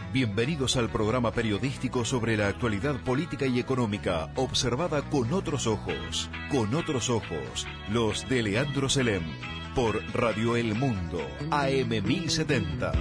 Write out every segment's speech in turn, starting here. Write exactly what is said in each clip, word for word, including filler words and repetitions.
Bienvenidos al programa periodístico sobre la actualidad política y económica, observada con otros ojos. Con otros ojos, los de Leandro Selem, por Radio El Mundo, A M mil setenta.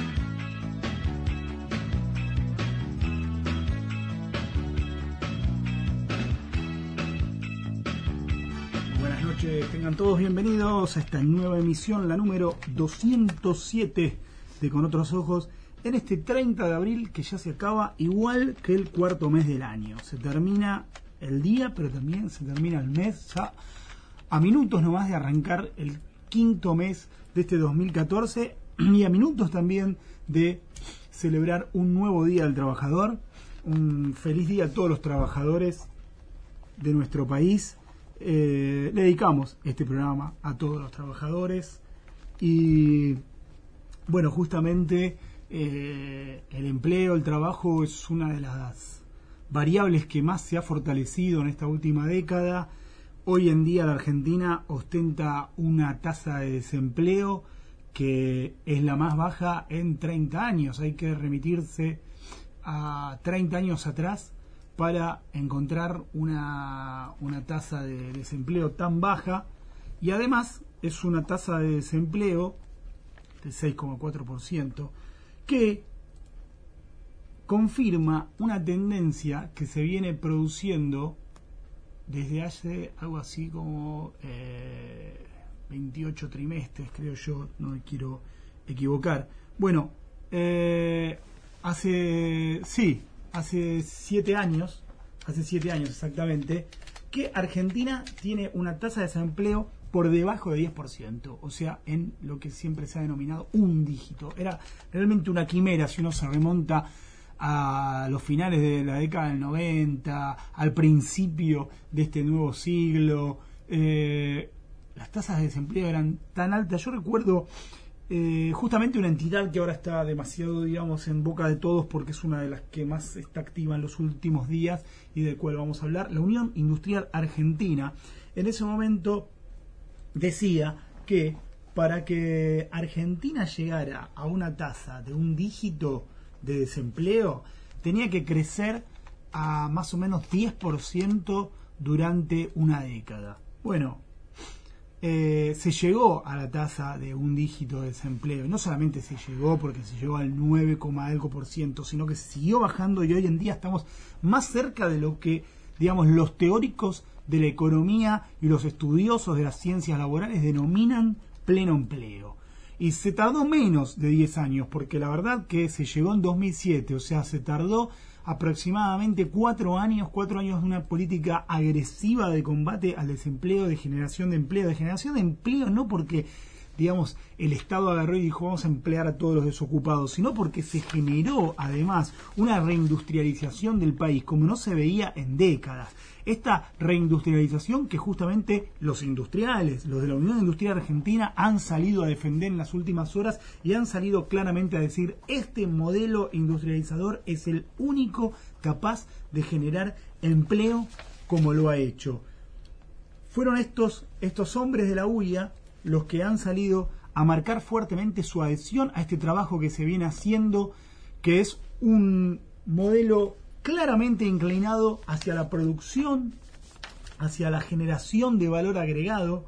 Buenas noches, tengan todos bienvenidos a esta nueva emisión, la número doscientos siete de Con Otros Ojos. En este treinta de abril que ya se acaba, igual que el cuarto mes del año. Se termina el día, pero también se termina el mes, ya a minutos nomás de arrancar el quinto mes de este dos mil catorce y a minutos también de celebrar un nuevo Día del Trabajador. Un feliz día a todos los trabajadores de nuestro país. Eh, le dedicamos este programa a todos los trabajadores y bueno, justamente Eh, el empleo, el trabajo es una de las variables que más se ha fortalecido en esta última década. Hoy en día la Argentina ostenta una tasa de desempleo que es la más baja en treinta años. Hay que remitirse a treinta años atrás para encontrar una, una tasa de desempleo tan baja, y además es una tasa de desempleo de seis coma cuatro por ciento que confirma una tendencia que se viene produciendo desde hace algo así como eh, veintiocho trimestres, creo yo, no me quiero equivocar. Bueno, eh, hace, sí, hace siete años, hace siete años exactamente, que Argentina tiene una tasa de desempleo por debajo de diez por ciento, o sea, en lo que siempre se ha denominado un dígito. Era realmente una quimera si uno se remonta a los finales de la década del noventa, al principio de este nuevo siglo. Eh, las tasas de desempleo eran tan altas. Yo recuerdo eh, justamente una entidad que ahora está demasiado, digamos, en boca de todos porque es una de las que más está activa en los últimos días y del cual vamos a hablar, la Unión Industrial Argentina. En ese momento decía que para que Argentina llegara a una tasa de un dígito de desempleo, tenía que crecer a más o menos diez por ciento durante una década. Bueno, eh, se llegó a la tasa de un dígito de desempleo. Y no solamente se llegó porque se llegó al nueve, algo por ciento, sino que se siguió bajando y hoy en día estamos más cerca de lo que, digamos, los teóricos de la economía y los estudiosos de las ciencias laborales denominan pleno empleo. Y se tardó menos de diez años, porque la verdad que se llegó en dos mil siete, o sea, se tardó aproximadamente cuatro años, cuatro años de una política agresiva de combate al desempleo, de generación de empleo, de generación de empleo, no porque, digamos, el Estado agarró y dijo vamos a emplear a todos los desocupados, sino porque se generó además una reindustrialización del país como no se veía en décadas. Esta reindustrialización que justamente los industriales, los de la Unión Industrial Argentina, han salido a defender en las últimas horas y han salido claramente a decir este modelo industrializador es el único capaz de generar empleo como lo ha hecho. Fueron estos, estos hombres de la U I A los que han salido a marcar fuertemente su adhesión a este trabajo que se viene haciendo, que es un modelo claramente inclinado hacia la producción, hacia la generación de valor agregado.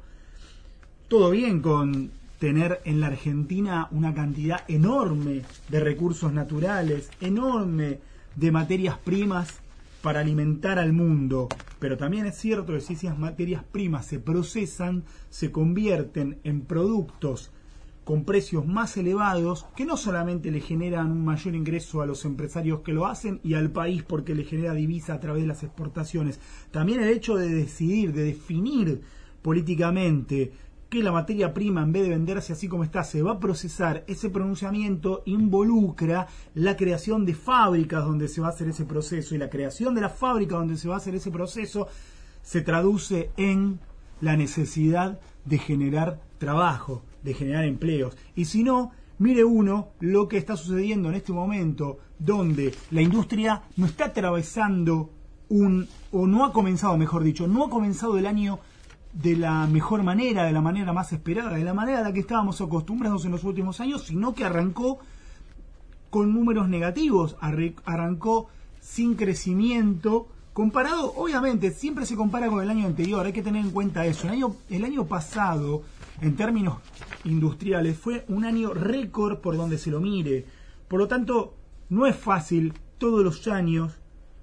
Todo bien con tener en la Argentina una cantidad enorme de recursos naturales, enorme de materias primas para alimentar al mundo, pero también es cierto que si esas materias primas se procesan, se convierten en productos con precios más elevados, que no solamente le generan un mayor ingreso a los empresarios que lo hacen y al país porque le genera divisa a través de las exportaciones, también el hecho de decidir, de definir políticamente que la materia prima, en vez de venderse así como está, se va a procesar, ese pronunciamiento involucra la creación de fábricas donde se va a hacer ese proceso, y la creación de la fábrica donde se va a hacer ese proceso se traduce en la necesidad de generar trabajo, de generar empleos. Y si no, mire uno lo que está sucediendo en este momento, donde la industria no está atravesando un, o no ha comenzado, mejor dicho, no ha comenzado el año de la mejor manera, de la manera más esperada, de la manera a la que estábamos acostumbrados en los últimos años, sino que arrancó con números negativos, arrancó sin crecimiento, comparado, obviamente, siempre se compara con el año anterior, hay que tener en cuenta eso. El año, el año pasado, en términos industriales, fue un año récord por donde se lo mire. Por lo tanto, no es fácil todos los años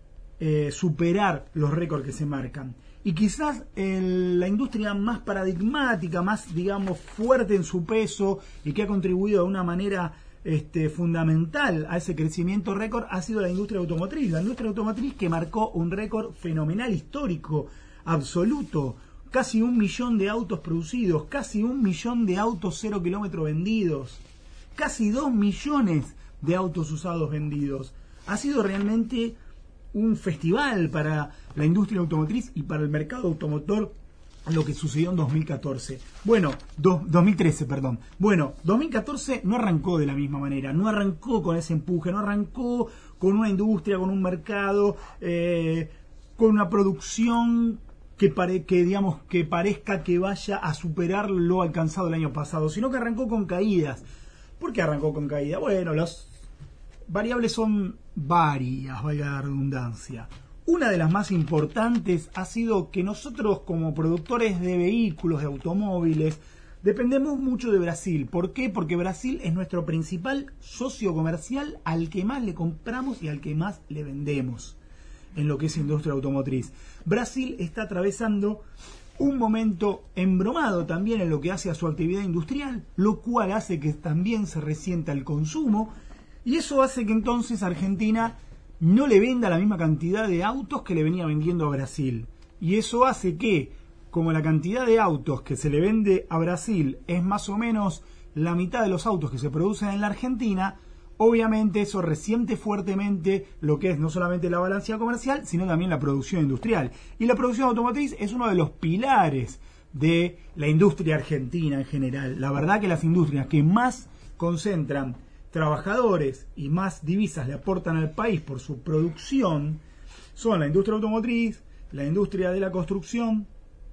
eh, superar los récords que se marcan. Y quizás el, la industria más paradigmática, más, digamos, fuerte en su peso y que ha contribuido de una manera este, fundamental a ese crecimiento récord ha sido la industria automotriz. La industria automotriz que marcó un récord fenomenal, histórico, absoluto. Casi un millón de autos producidos, casi un millón de autos cero kilómetros vendidos, casi dos millones de autos usados vendidos. Ha sido realmente un festival para la industria automotriz y para el mercado automotor lo que sucedió en dos mil catorce. Bueno, do, dos mil trece, perdón. Bueno, dos mil catorce no arrancó de la misma manera, no arrancó con ese empuje, no arrancó con una industria, con un mercado, eh, con una producción que, pare, que, digamos, que parezca que vaya a superar lo alcanzado el año pasado, sino que arrancó con caídas. ¿Por qué arrancó con caídas? Bueno, las variables son varias, valga la redundancia. Una de las más importantes ha sido que nosotros como productores de vehículos, de automóviles, dependemos mucho de Brasil. ¿Por qué? Porque Brasil es nuestro principal socio comercial al que más le compramos y al que más le vendemos en lo que es industria automotriz. Brasil está atravesando un momento embromado también en lo que hace a su actividad industrial, lo cual hace que también se resienta el consumo, y eso hace que entonces Argentina no le venda la misma cantidad de autos que le venía vendiendo a Brasil. Y eso hace que, como la cantidad de autos que se le vende a Brasil es más o menos la mitad de los autos que se producen en la Argentina, obviamente eso resiente fuertemente lo que es no solamente la balanza comercial, sino también la producción industrial. Y la producción automotriz es uno de los pilares de la industria argentina en general. La verdad que las industrias que más concentran trabajadores y más divisas le aportan al país por su producción son la industria automotriz, la industria de la construcción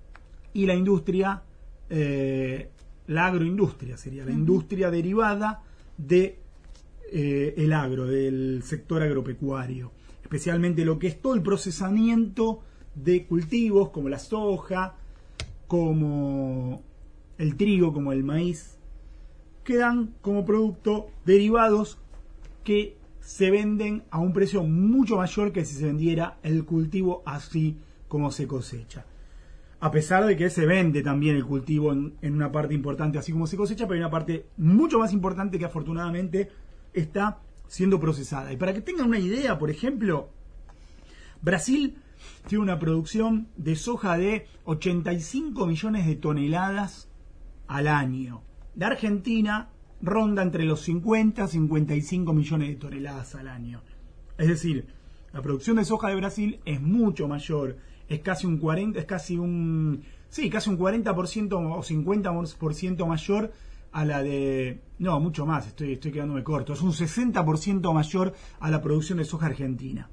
y la industria, eh, la agroindustria sería la industria derivada de eh, el agro, del sector agropecuario, especialmente lo que es todo el procesamiento de cultivos como la soja, como el trigo, como el maíz, que dan como producto derivados que se venden a un precio mucho mayor que si se vendiera el cultivo así como se cosecha. A pesar de que se vende también el cultivo en, en una parte importante así como se cosecha, pero hay una parte mucho más importante que afortunadamente está siendo procesada. Y para que tengan una idea, por ejemplo, Brasil tiene una producción de soja de ochenta y cinco millones de toneladas al año. La Argentina ronda entre los cincuenta y cincuenta y cinco millones de toneladas al año. Es decir, la producción de soja de Brasil es mucho mayor, es casi un cuarenta, es casi un sí, casi un cuarenta por ciento o cincuenta por ciento mayor a la de, no, mucho más, estoy estoy quedándome corto, es un sesenta por ciento mayor a la producción de soja argentina.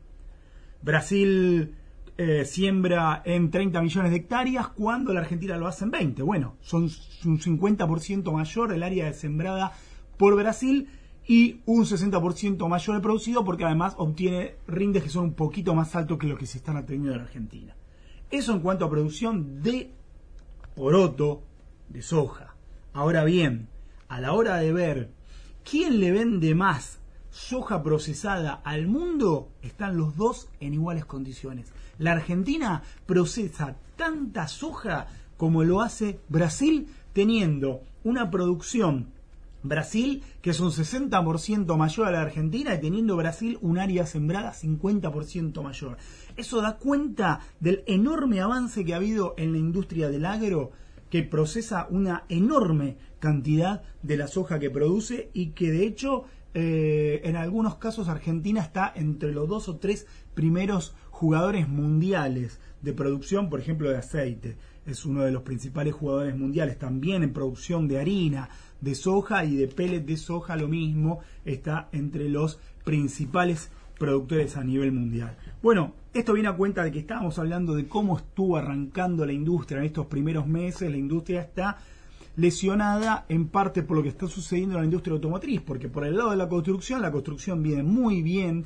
Brasil Eh, siembra en treinta millones de hectáreas cuando la Argentina lo hace en veinte. Bueno, son un cincuenta por ciento mayor el área sembrada por Brasil y un sesenta por ciento mayor el producido, porque además obtiene rindes que son un poquito más altos que los que se están obteniendo en la Argentina. Eso en cuanto a producción de poroto de soja. Ahora bien, a la hora de ver quién le vende más soja procesada al mundo, están los dos en iguales condiciones. La Argentina procesa tanta soja como lo hace Brasil, teniendo una producción Brasil que es un sesenta por ciento mayor a la Argentina y teniendo Brasil un área sembrada cincuenta por ciento mayor. Eso da cuenta del enorme avance que ha habido en la industria del agro, que procesa una enorme cantidad de la soja que produce y que de hecho Eh, en algunos casos Argentina está entre los dos o tres primeros jugadores mundiales de producción, por ejemplo de aceite, es uno de los principales jugadores mundiales, también en producción de harina, de soja y de pellet de soja lo mismo, está entre los principales productores a nivel mundial. Bueno, esto viene a cuenta de que estábamos hablando de cómo estuvo arrancando la industria en estos primeros meses. La industria está lesionada en parte por lo que está sucediendo en la industria automotriz, porque por el lado de la construcción, la construcción viene muy bien,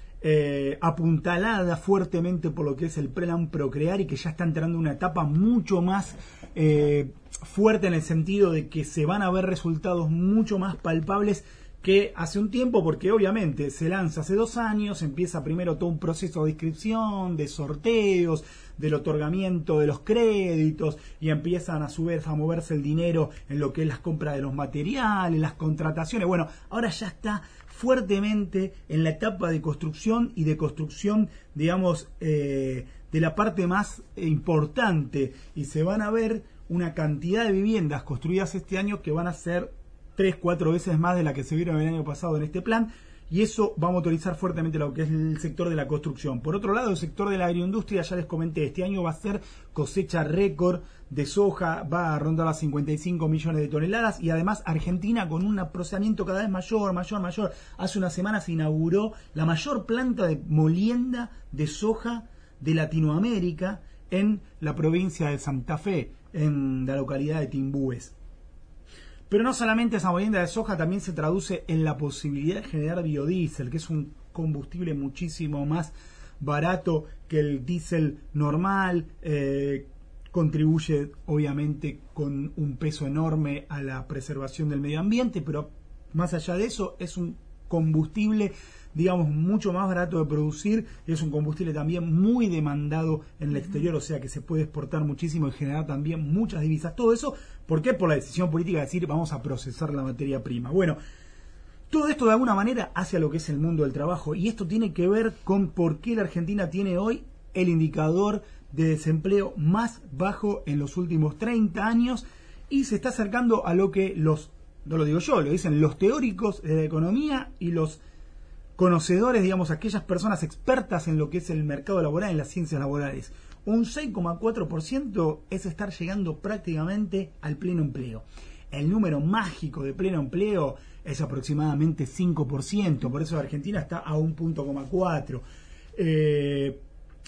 eh, apuntalada fuertemente por lo que es el plan Procrear, y que ya está entrando en una etapa mucho más eh, fuerte en el sentido de que se van a ver resultados mucho más palpables que hace un tiempo, porque obviamente se lanza hace dos años, empieza primero todo un proceso de inscripción, de sorteos, del otorgamiento de los créditos, y empiezan a su vez a moverse el dinero en lo que es las compras de los materiales, las contrataciones. Bueno, ahora ya está fuertemente en la etapa de construcción y de construcción, digamos, eh, de la parte más importante, y se van a ver una cantidad de viviendas construidas este año que van a ser tres, cuatro veces más de la que se vieron el año pasado en este plan, y eso va a motorizar fuertemente lo que es el sector de la construcción. Por otro lado, el sector de la agroindustria, ya les comenté, este año va a ser cosecha récord de soja, va a rondar las cincuenta y cinco millones de toneladas, y además Argentina con un procesamiento cada vez mayor, mayor, mayor. Hace una semana se inauguró la mayor planta de molienda de soja de Latinoamérica en la provincia de Santa Fe, en la localidad de Timbúes. Pero no solamente esa molienda de soja, también se traduce en la posibilidad de generar biodiesel, que es un combustible muchísimo más barato que el diésel normal, eh, contribuye obviamente con un peso enorme a la preservación del medio ambiente, pero más allá de eso es un combustible, digamos, mucho más barato de producir, y es un combustible también muy demandado en el exterior, o sea que se puede exportar muchísimo y generar también muchas divisas. Todo eso, ¿por qué? Por la decisión política de decir vamos a procesar la materia prima. Bueno, todo esto de alguna manera hace a lo que es el mundo del trabajo, y esto tiene que ver con por qué la Argentina tiene hoy el indicador de desempleo más bajo en los últimos treinta años, y se está acercando a lo que los, no lo digo yo, lo dicen los teóricos de la economía y los conocedores, digamos, aquellas personas expertas en lo que es el mercado laboral, en las ciencias laborales. Un seis coma cuatro por ciento es estar llegando prácticamente al pleno empleo. El número mágico de pleno empleo es aproximadamente cinco por ciento, por eso Argentina está a un punto coma cuatro. Eh,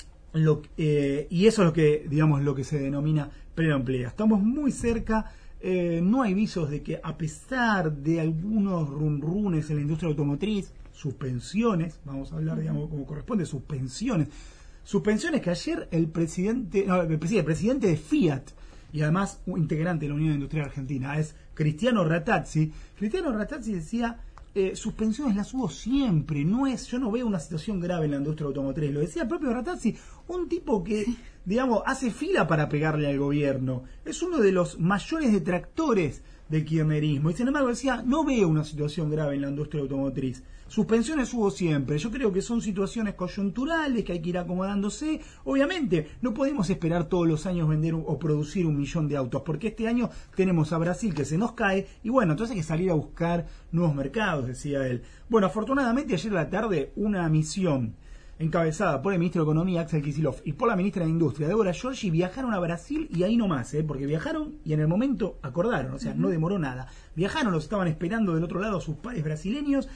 lo, eh, y eso es lo que, digamos, lo que se denomina pleno empleo. Estamos muy cerca. Eh, no hay visos de que, a pesar de algunos runrunes en la industria automotriz, suspensiones, vamos a hablar, digamos, como corresponde, suspensiones, suspensiones que ayer el presidente, no, el presidente, el presidente de Fiat, y además un integrante de la Unión Industrial Argentina, es Cristiano Rattazzi. Cristiano Rattazzi decía, eh, suspensiones las hubo siempre, no es, yo no veo una situación grave en la industria automotriz. Lo decía el propio Rattazzi, un tipo que, digamos, hace fila para pegarle al gobierno, es uno de los mayores detractores del kirchnerismo, y sin embargo decía, no veo una situación grave en la industria automotriz. Suspensiones hubo siempre, yo creo que son situaciones coyunturales que hay que ir acomodándose. Obviamente no podemos esperar todos los años vender o producir un millón de autos, porque este año tenemos a Brasil que se nos cae, y bueno, entonces hay que salir a buscar nuevos mercados, decía él. Bueno, afortunadamente ayer a la tarde una misión encabezada por el ministro de Economía, Axel Kicillof, y por la ministra de Industria, Débora Giorgi, viajaron a Brasil, y ahí nomás, ¿eh? Porque viajaron y en el momento acordaron, o sea, uh-huh. no demoró nada. Viajaron, los estaban esperando del otro lado sus pares brasileños,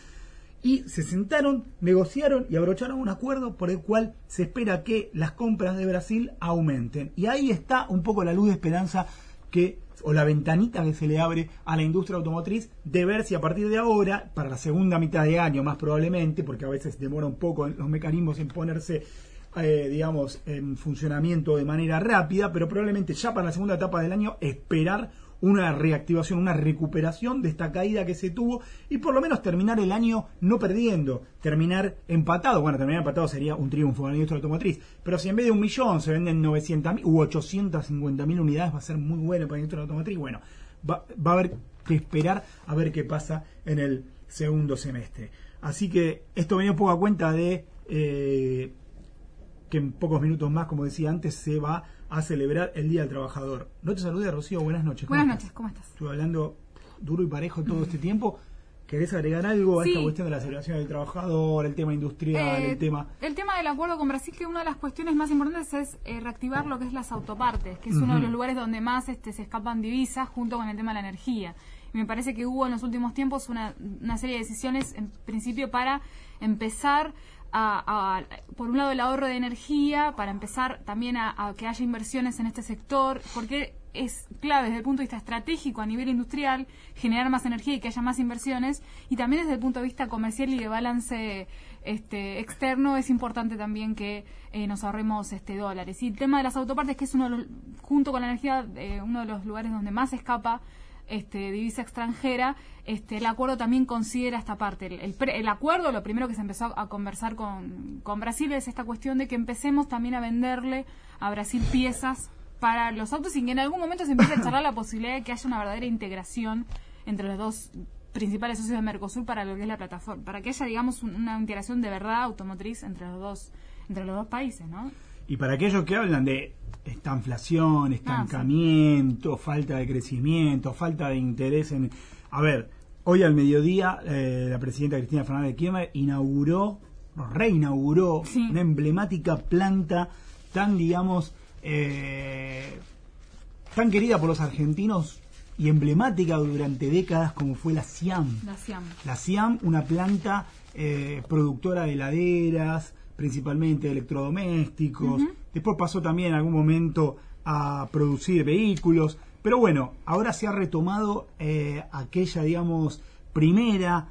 y se sentaron, negociaron y abrocharon un acuerdo por el cual se espera que las compras de Brasil aumenten. Y ahí está un poco la luz de esperanza que, o la ventanita que se le abre a la industria automotriz, de ver si a partir de ahora, para la segunda mitad de año más probablemente, porque a veces demora un poco los mecanismos en ponerse, eh, digamos, en funcionamiento de manera rápida, pero probablemente ya para la segunda etapa del año esperar una reactivación, una recuperación de esta caída que se tuvo, y por lo menos terminar el año no perdiendo, terminar empatado. Bueno, terminar empatado sería un triunfo en la industria automotriz, pero si en vez de un millón se venden novecientas mil u ochocientas cincuenta mil unidades, va a ser muy bueno para la industria automotriz. Bueno, va, va a haber que esperar a ver qué pasa en el segundo semestre. Así que esto venía un poco a cuenta de eh, que en pocos minutos más, como decía antes, se va a celebrar el Día del Trabajador. No te saludé, Rocío, buenas noches. Buenas noches, ¿cómo estás? Estuve hablando duro y parejo todo este tiempo. ¿Querés agregar algo a sí. esta cuestión de la celebración del trabajador, el tema industrial, eh, el tema... El tema del acuerdo con Brasil, que una de las cuestiones más importantes es eh, reactivar lo que es las autopartes, que es uh-huh. uno de los lugares donde más este, se escapan divisas, junto con el tema de la energía. Y me parece que hubo en los últimos tiempos una, una serie de decisiones, en principio, para empezar... A, a, por un lado el ahorro de energía, para empezar también a, a que haya inversiones en este sector, porque es clave desde el punto de vista estratégico a nivel industrial, generar más energía y que haya más inversiones, y también desde el punto de vista comercial y de balance este, externo es importante también que eh, nos ahorremos este, dólares. Y el tema de las autopartes, que es uno de los, junto con la energía, eh, uno de los lugares donde más escapa Este, divisa extranjera, este, el acuerdo también considera esta parte. El, el, pre, el acuerdo, lo primero que se empezó a, a conversar con, con Brasil es esta cuestión de que empecemos también a venderle a Brasil piezas para los autos y que en algún momento se empiece a charlar la posibilidad de que haya una verdadera integración entre los dos principales socios de Mercosur para lo que es la plataforma, para que haya, digamos, un, una integración de verdad automotriz entre los dos, entre los dos países, ¿no? Y para aquellos que hablan de esta inflación, estancamiento, ah, sí. falta de crecimiento, falta de interés en... A ver, hoy al mediodía eh, la presidenta Cristina Fernández de Kirchner inauguró, no, reinauguró sí. una emblemática planta tan, digamos, eh, tan querida por los argentinos y emblemática durante décadas como fue la Siam. La Siam. La Siam, una planta eh, productora de heladeras, principalmente electrodomésticos, uh-huh. después pasó también en algún momento a producir vehículos, pero bueno, ahora se ha retomado eh, aquella, digamos, primera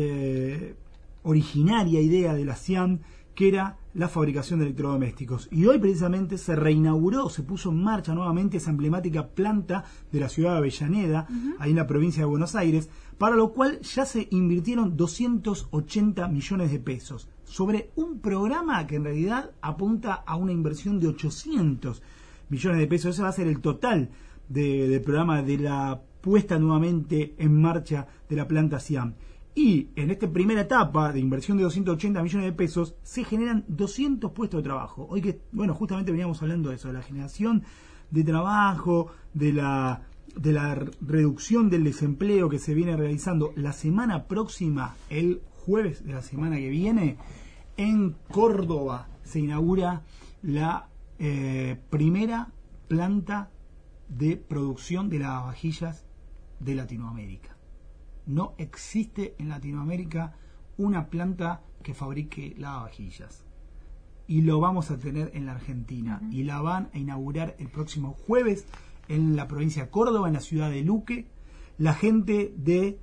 eh, originaria idea de la Siam, que era la fabricación de electrodomésticos, y hoy precisamente se reinauguró, se puso en marcha nuevamente esa emblemática planta de la ciudad de Avellaneda, uh-huh. ahí en la provincia de Buenos Aires, para lo cual ya se invirtieron doscientos ochenta millones de pesos sobre un programa que en realidad apunta a una inversión de ochocientos millones de pesos. Ese va a ser el total de, del programa de la puesta nuevamente en marcha de la planta Siam. Y en esta primera etapa de inversión de doscientos ochenta millones de pesos se generan doscientos puestos de trabajo. Hoy que, bueno, justamente veníamos hablando de eso, de la generación de trabajo, de la, de la reducción del desempleo que se viene realizando. La semana próxima, el jueves de la semana que viene, en Córdoba se inaugura la eh, primera planta de producción de lavavajillas de Latinoamérica. No existe en Latinoamérica una planta que fabrique lavavajillas. Y lo vamos a tener en la Argentina. Uh-huh. Y la van a inaugurar el próximo jueves en la provincia de Córdoba, en la ciudad de Luque. La gente de...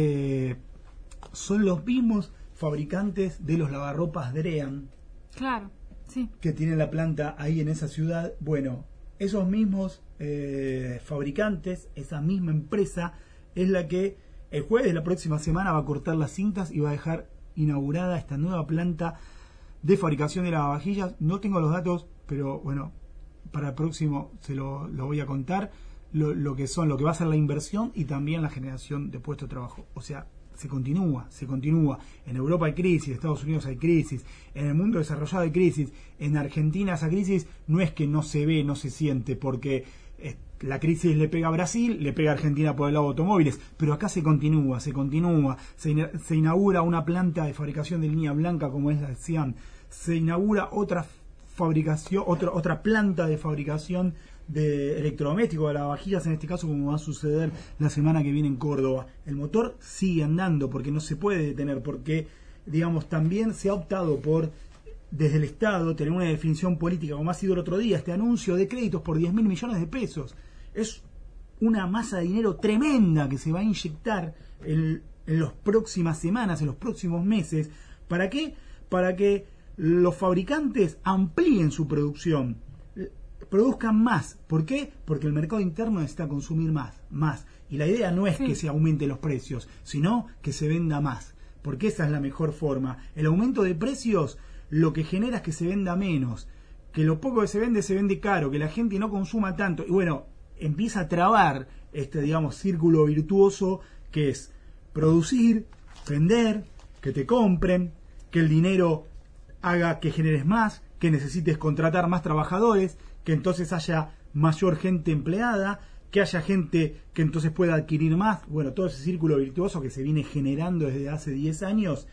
Eh, son los mismos fabricantes de los lavarropas Drean. Claro, sí. Que tienen la planta ahí en esa ciudad. Bueno, esos mismos eh, fabricantes, esa misma empresa, es la que el jueves de la próxima semana va a cortar las cintas y va a dejar inaugurada esta nueva planta de fabricación de lavavajillas. No tengo los datos, pero bueno, para el próximo se lo, lo voy a contar, lo, lo que son, lo que va a ser la inversión y también la generación de puestos de trabajo. O sea, se continúa, se continúa. En Europa hay crisis, en Estados Unidos hay crisis, en el mundo desarrollado hay crisis, en Argentina esa crisis no es que no se ve, no se siente, porque eh, la crisis le pega a Brasil, le pega a Argentina por el lado de automóviles, pero acá se continúa, se continúa, se, ina- se inaugura una planta de fabricación de línea blanca como es la Siam, se inaugura otra fabricación, otra, otra planta de fabricación de electrodomésticos, de lavavajillas en este caso, como va a suceder la semana que viene en Córdoba. El motor sigue andando porque no se puede detener, porque digamos también se ha optado por, desde el Estado, tener una definición política, como ha sido el otro día, este anuncio de créditos por diez mil millones de pesos. Es una masa de dinero tremenda que se va a inyectar en, en las próximas semanas, en los próximos meses. ¿Para qué? Para que los fabricantes amplíen su producción, produzcan más. ¿Por qué? Porque el mercado interno necesita consumir más, más. Y la idea no es sí. que se aumenten los precios, sino que se venda más, porque esa es la mejor forma. El aumento de precios lo que genera es que se venda menos, que lo poco que se vende se vende caro, que la gente no consuma tanto, y bueno, empieza a trabar este, digamos, círculo virtuoso que es producir, vender, que te compren, que el dinero haga que generes más, que necesites contratar más trabajadores, que entonces haya mayor gente empleada, que haya gente que entonces pueda adquirir más. Bueno, todo ese círculo virtuoso que se viene generando desde hace diez años,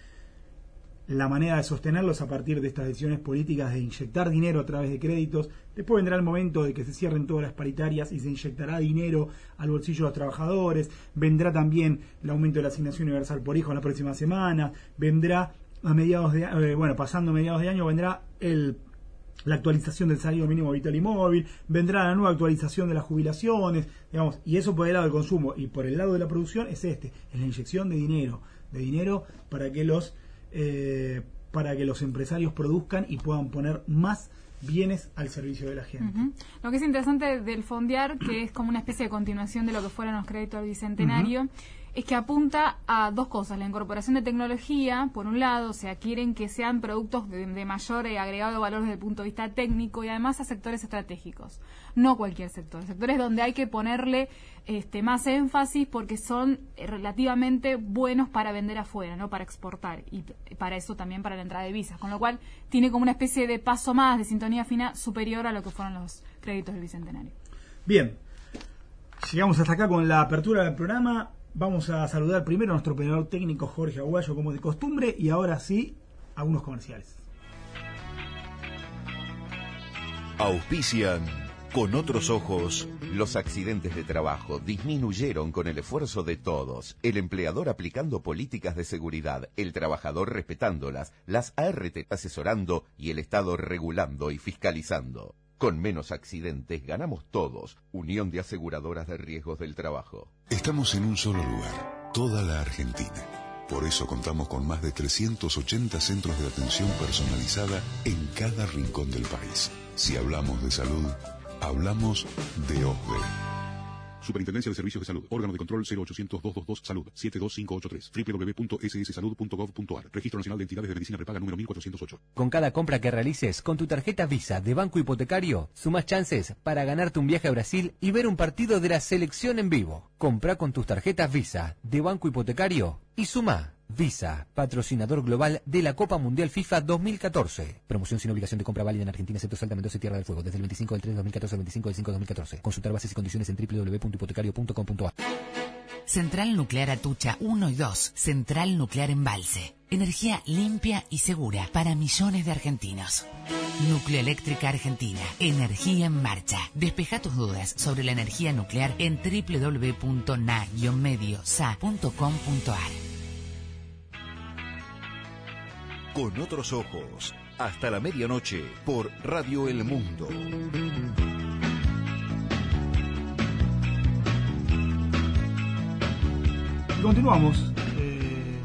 la manera de sostenerlo es a partir de estas decisiones políticas de inyectar dinero a través de créditos. Después vendrá el momento de que se cierren todas las paritarias y se inyectará dinero al bolsillo de los trabajadores. Vendrá también el aumento de la asignación universal por hijo la próxima semana. Vendrá a mediados de eh, bueno, pasando mediados de año, vendrá el la actualización del salario mínimo vital y móvil, vendrá la nueva actualización de las jubilaciones, digamos, y eso por el lado del consumo. Y por el lado de la producción es este, es la inyección de dinero, de dinero para que los eh, para que los empresarios produzcan y puedan poner más bienes al servicio de la gente. Uh-huh. Lo que es interesante del fondear, que es como una especie de continuación de lo que fueron los créditos del Bicentenario, uh-huh. es que apunta a dos cosas: la incorporación de tecnología, por un lado, o sea, quieren que sean productos de, de mayor eh, agregado de valor desde el punto de vista técnico, y además a sectores estratégicos, no cualquier sector, sectores donde hay que ponerle este, más énfasis porque son eh, relativamente buenos para vender afuera, no para exportar, y para eso también para la entrada de divisas, con lo cual tiene como una especie de paso más, de sintonía fina superior a lo que fueron los créditos del Bicentenario. Bien, llegamos hasta acá con la apertura del programa. Vamos a saludar primero a nuestro operador técnico Jorge Aguayo, como de costumbre, y ahora sí, algunos comerciales. Auspician Con Otros Ojos. Los accidentes de trabajo disminuyeron con el esfuerzo de todos. El empleador aplicando políticas de seguridad, el trabajador respetándolas, las A R T asesorando y el Estado regulando y fiscalizando. Con menos accidentes ganamos todos. Unión de Aseguradoras de Riesgos del Trabajo. Estamos en un solo lugar, toda la Argentina. Por eso contamos con más de trescientos ochenta centros de atención personalizada en cada rincón del país. Si hablamos de salud, hablamos de O S D E. Superintendencia de Servicios de Salud. Órgano de control cero ochocientos, doscientos veintidós, Salud. siete dos cinco ocho tres. doble u doble u doble u punto ese ese salud punto gov punto a r. Registro Nacional de Entidades de Medicina Prepaga número mil cuatrocientos ocho. Con cada compra que realices con tu tarjeta Visa de Banco Hipotecario, sumás chances para ganarte un viaje a Brasil y ver un partido de la selección en vivo. Comprá con tus tarjetas Visa de Banco Hipotecario y sumá. Visa, patrocinador global de la Copa Mundial FIFA dos mil catorce. Promoción sin obligación de compra válida en Argentina, excepto Salta, Mendoza y Tierra del Fuego, desde el veinticinco del tres de dos mil catorce al veinticinco del cinco de dos mil catorce. Consultar bases y condiciones en doble u doble u doble u punto hipotecario punto com punto a r. Central Nuclear Atucha uno y dos. Central Nuclear Embalse. Energía limpia y segura para millones de argentinos. Nucleoeléctrica Argentina. Energía en marcha. Despeja tus dudas sobre la energía nuclear en doble u doble u doble u punto na guion medio sa punto com punto a r. Con Otros Ojos, hasta la medianoche por Radio El Mundo. Y continuamos eh,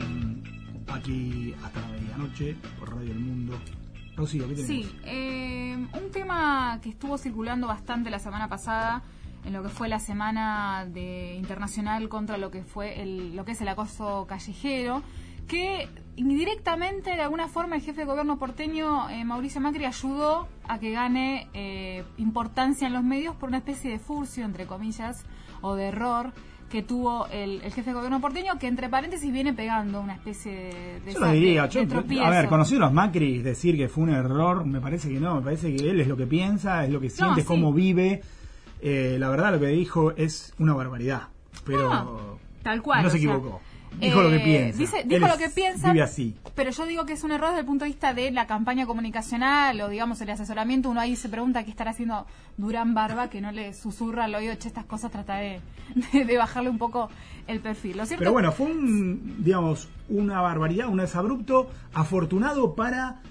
aquí hasta la medianoche por Radio El Mundo. Rocío, ¿qué tenemos? Sí, eh, un tema que estuvo circulando bastante la semana pasada en lo que fue la semana de internacional contra lo que fue el, lo que es el acoso callejero, que indirectamente, de alguna forma, el jefe de gobierno porteño, eh, Mauricio Macri, ayudó a que gane eh, importancia en los medios por una especie de furcio, entre comillas, o de error que tuvo el, el jefe de gobierno porteño, que entre paréntesis viene pegando una especie de, de, yo lo diría, de, yo, de tropiezo. A ver, conocido a Macri, decir que fue un error, me parece que no, me parece que él es lo que piensa, es lo que siente, no, es sí. cómo vive. Eh, la verdad, lo que dijo es una barbaridad, pero no, tal cual, no se o sea, equivocó. Dijo eh, lo que piensa. Dice, dijo Él lo que piensa. Vive así. Pero yo digo que es un error desde el punto de vista de la campaña comunicacional o, digamos, el asesoramiento. Uno ahí se pregunta qué estará haciendo Durán Barba, que no le susurra al oído, che, estas cosas, trata de, de, de bajarle un poco el perfil. ¿Lo cierto? Pero bueno, fue un, digamos, una barbaridad, un desabrupto afortunado para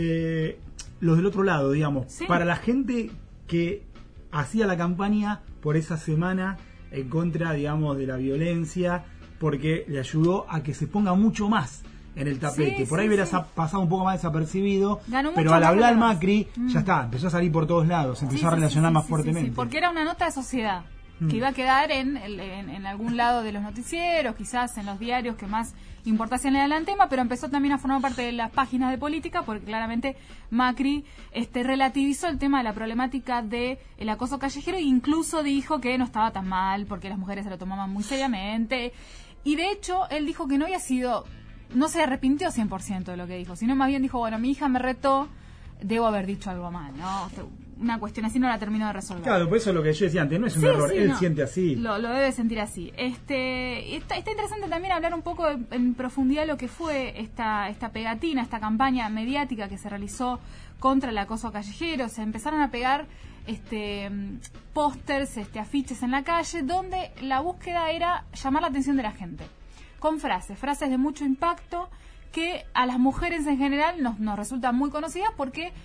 eh, los del otro lado, digamos, sí. Para la gente que hacía la campaña por esa semana en contra, digamos, de la violencia, porque le ayudó a que se ponga mucho más en el tapete. Sí, por ahí sí, hubiera sí. pasado un poco más desapercibido, Ganó pero al hablar Macri, mm. ya está, empezó a salir por todos lados, empezó sí, a relacionar sí, sí, más sí, fuertemente. Sí, sí, porque era una nota de sociedad mm. que iba a quedar en, en, en algún lado de los noticieros, quizás en los diarios que más importancia le dan al tema, pero empezó también a formar parte de las páginas de política, porque claramente Macri este, relativizó el tema de la problemática del acoso callejero e incluso dijo que no estaba tan mal, porque las mujeres se lo tomaban muy seriamente. Y de hecho, él dijo que no había sido, no se arrepintió cien por ciento de lo que dijo, sino más bien dijo, bueno, mi hija me retó, debo haber dicho algo mal, ¿no? Una cuestión así no la termino de resolver. Claro, por eso es lo que yo decía antes, no es un sí, error, sí, él no. siente así. Lo, lo debe sentir así. Este, está, está interesante también hablar un poco en, en profundidad lo que fue esta, esta pegatina, esta campaña mediática que se realizó contra el acoso callejero. Se empezaron a pegar este pósters, este afiches en la calle, donde la búsqueda era llamar la atención de la gente con frases, frases de mucho impacto que a las mujeres en general nos, nos resultan muy conocidas porque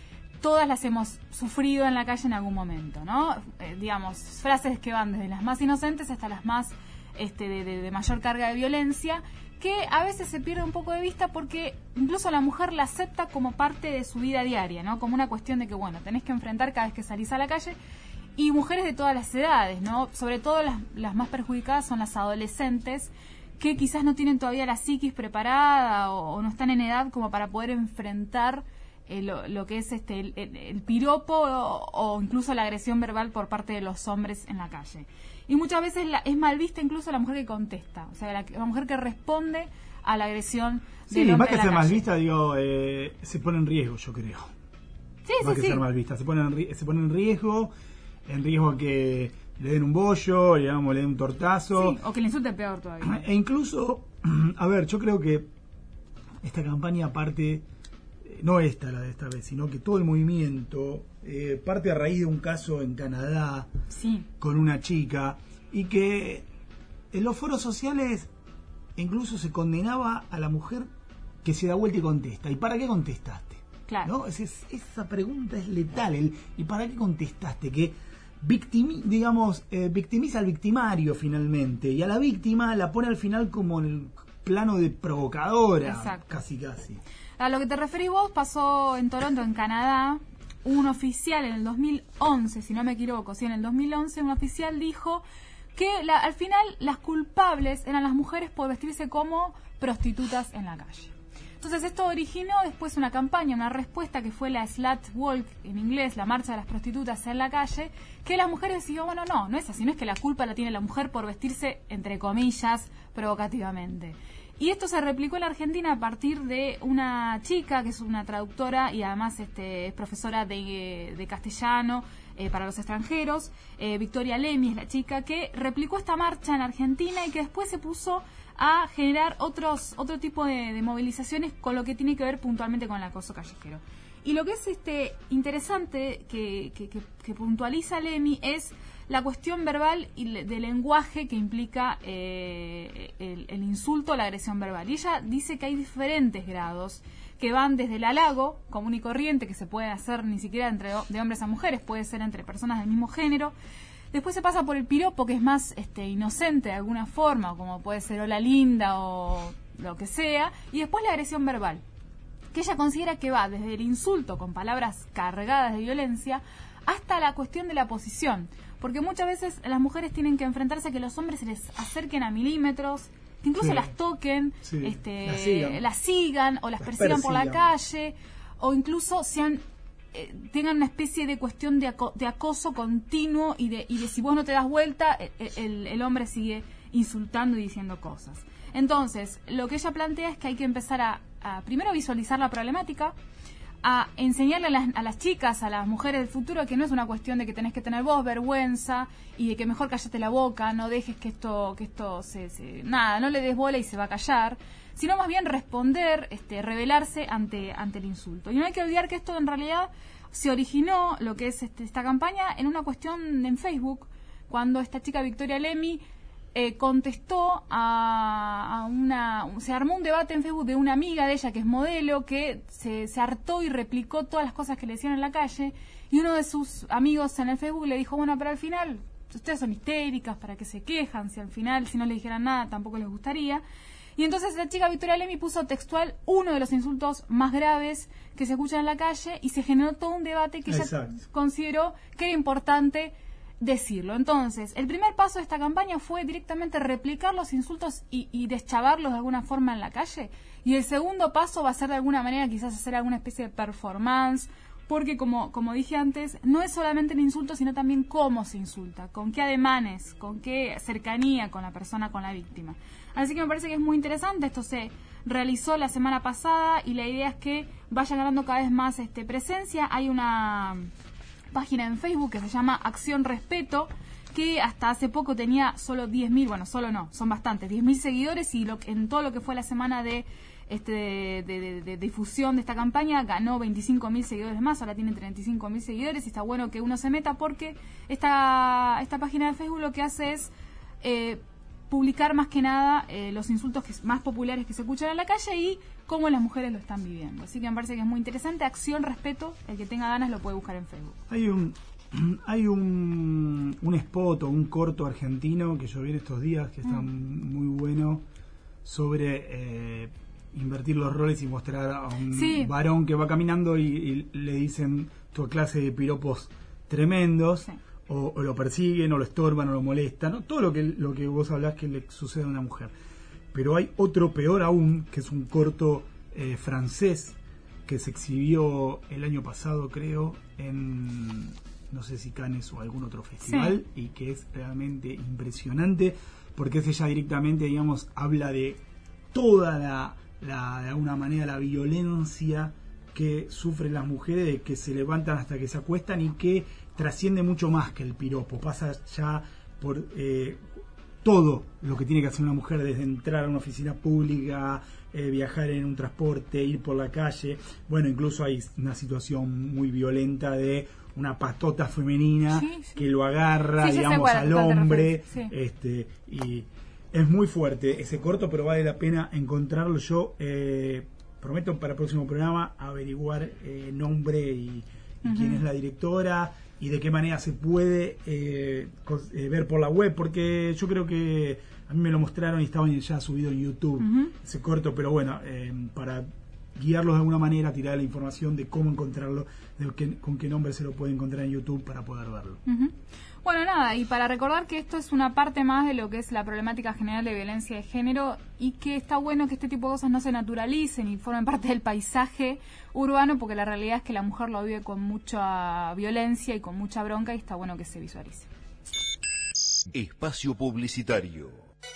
todas las hemos sufrido en la calle en algún momento, ¿no? Eh, digamos, frases que van desde las más inocentes hasta las más este, de, de, de mayor carga de violencia, que a veces se pierde un poco de vista porque incluso la mujer la acepta como parte de su vida diaria, ¿no? Como una cuestión de que, bueno, tenés que enfrentar cada vez que salís a la calle. Y mujeres de todas las edades, ¿no? Sobre todo las, las más perjudicadas son las adolescentes, que quizás no tienen todavía la psiquis preparada o, o no están en edad como para poder enfrentar eh, lo, lo que es este el, el, el piropo o, o incluso la agresión verbal por parte de los hombres en la calle. Y muchas veces la, es mal vista incluso la mujer que contesta, o sea, la, la mujer que responde a la agresión del sí, hombre más que en la ser mal calle. vista, digo, eh, se pone en riesgo, yo creo. Sí, más sí, que sí. ser mal vista, se pone en, ri- se pone en riesgo, en riesgo a que le den un bollo, digamos, le den un tortazo. Sí, o que le insulte peor todavía. E incluso, a ver, yo creo que esta campaña parte, no esta la de esta vez, sino que todo el movimiento eh, parte a raíz de un caso en Canadá Sí. con una chica y que en los foros sociales incluso se condenaba a la mujer que se da vuelta y contesta. ¿Y para qué contestaste? Claro. ¿No? Es, es, esa pregunta es letal. El, ¿y para qué contestaste? Que victimi, digamos, eh, victimiza al victimario finalmente, y a la víctima la pone al final como en el plano de provocadora. Exacto. Casi, casi. A lo que te referís vos pasó en Toronto, en Canadá. Un oficial en el dos mil once, si no me equivoco, sí, en el dos mil once un oficial dijo que la, al final las culpables eran las mujeres por vestirse como prostitutas en la calle. Entonces esto originó después una campaña, una respuesta que fue la Slut Walk, en inglés, la marcha de las prostitutas en la calle, que las mujeres decían, bueno, no, no es así, no es que la culpa la tiene la mujer por vestirse, entre comillas, provocativamente. Y esto se replicó en la Argentina a partir de una chica que es una traductora y además este, es profesora de, de castellano eh, para los extranjeros. Eh, Victoria Lemi es la chica que replicó esta marcha en Argentina y que después se puso a generar otros otro tipo de, de movilizaciones con lo que tiene que ver puntualmente con el acoso callejero. Y lo que es este interesante que, que, que, que puntualiza Lemi es la cuestión verbal y le, de lenguaje que implica eh, el, el insulto o la agresión verbal. Y ella dice que hay diferentes grados que van desde el halago común y corriente, que se puede hacer ni siquiera entre de hombres a mujeres, puede ser entre personas del mismo género. Después se pasa por el piropo, que es más este, inocente de alguna forma, como puede ser hola linda o lo que sea. Y después la agresión verbal, que ella considera que va desde el insulto con palabras cargadas de violencia hasta la cuestión de la posición. Porque muchas veces las mujeres tienen que enfrentarse a que los hombres se les acerquen a milímetros, que incluso Sí. las toquen, Sí. este, Las sigan. las sigan o las, Las persigan por la persigan. calle, o incluso sean eh, tengan una especie de cuestión de, aco- de acoso continuo y de, y de si vos no te das vuelta, eh, eh, el, el hombre sigue insultando y diciendo cosas. Entonces, lo que ella plantea es que hay que empezar a, a primero visualizar la problemática, a enseñarle a las, a las chicas, a las mujeres del futuro, que no es una cuestión de que tenés que tener vos vergüenza y de que mejor cállate la boca, no dejes que esto, que esto se, se nada, no le des bola y se va a callar, sino más bien responder, este, rebelarse ante, ante el insulto. Y no hay que olvidar que esto en realidad se originó, lo que es este, esta campaña, en una cuestión en Facebook, cuando esta chica Victoria Lemi Eh, contestó a, a una... Se armó un debate en Facebook de una amiga de ella que es modelo, que se, se hartó y replicó todas las cosas que le decían en la calle, y uno de sus amigos en el Facebook le dijo, bueno, pero al final, ustedes son histéricas, ¿para qué se quejan? Si al final, si no le dijeran nada, tampoco les gustaría. Y entonces la chica Victoria Lemi puso textual uno de los insultos más graves que se escuchan en la calle, y se generó todo un debate que ella Exacto. consideró que era importante decirlo. Entonces, el primer paso de esta campaña fue directamente replicar los insultos y, y deschavarlos de alguna forma en la calle. Y el segundo paso va a ser de alguna manera quizás hacer alguna especie de performance, porque como, como dije antes, no es solamente el insulto, sino también cómo se insulta, con qué ademanes, con qué cercanía con la persona, con la víctima. Así que me parece que es muy interesante. Esto se realizó la semana pasada y la idea es que vaya ganando cada vez más este presencia. Hay una página en Facebook que se llama Acción Respeto, que hasta hace poco tenía solo diez mil, bueno, solo no, son bastantes, diez mil seguidores, y lo, en todo lo que fue la semana de este de, de, de, de difusión de esta campaña ganó veinticinco mil seguidores más, ahora tiene treinta y cinco mil seguidores, y está bueno que uno se meta porque esta, esta página de Facebook lo que hace es eh, publicar más que nada eh, los insultos que, más populares que se escuchan en la calle y cómo las mujeres lo están viviendo. Así que me parece que es muy interesante. Acción, respeto, el que tenga ganas lo puede buscar en Facebook. Hay un hay un, un spot o un corto argentino que yo vi en estos días que está mm. muy bueno sobre eh, invertir los roles y mostrar a un sí. varón que va caminando y, y le dicen toda clase de piropos tremendos. Sí. O, o lo persiguen, o lo estorban, o lo molestan, ¿no? Todo lo que lo que vos hablás que le sucede a una mujer. Pero hay otro peor aún, que es un corto eh, francés que se exhibió el año pasado, creo, en no sé si Cannes o algún otro festival, sí. y que es realmente impresionante, porque ese ya directamente, digamos, habla de toda la, la de alguna manera, la violencia que sufren las mujeres, de que se levantan hasta que se acuestan y que trasciende mucho más que el piropo, pasa ya por eh, todo lo que tiene que hacer una mujer, desde entrar a una oficina pública, eh, viajar en un transporte, ir por la calle. Bueno, incluso hay una situación muy violenta de una patota femenina sí, sí. que lo agarra, sí, digamos, al hombre, sí. este y es muy fuerte ese corto, pero vale la pena encontrarlo. Yo eh, prometo para el próximo programa averiguar eh, nombre y, y uh-huh. quién es la directora y de qué manera se puede eh, eh, ver por la web, porque yo creo que a mí me lo mostraron y estaba ya subido en YouTube uh-huh. ese corto, pero bueno, eh, para guiarlos de alguna manera, tirar la información de cómo encontrarlo, de qué, con qué nombre se lo puede encontrar en YouTube para poder verlo. Uh-huh. Bueno, nada, y para recordar que esto es una parte más de lo que es la problemática general de violencia de género y que está bueno que este tipo de cosas no se naturalicen y formen parte del paisaje urbano, porque la realidad es que la mujer lo vive con mucha violencia y con mucha bronca y está bueno que se visualice. Espacio publicitario.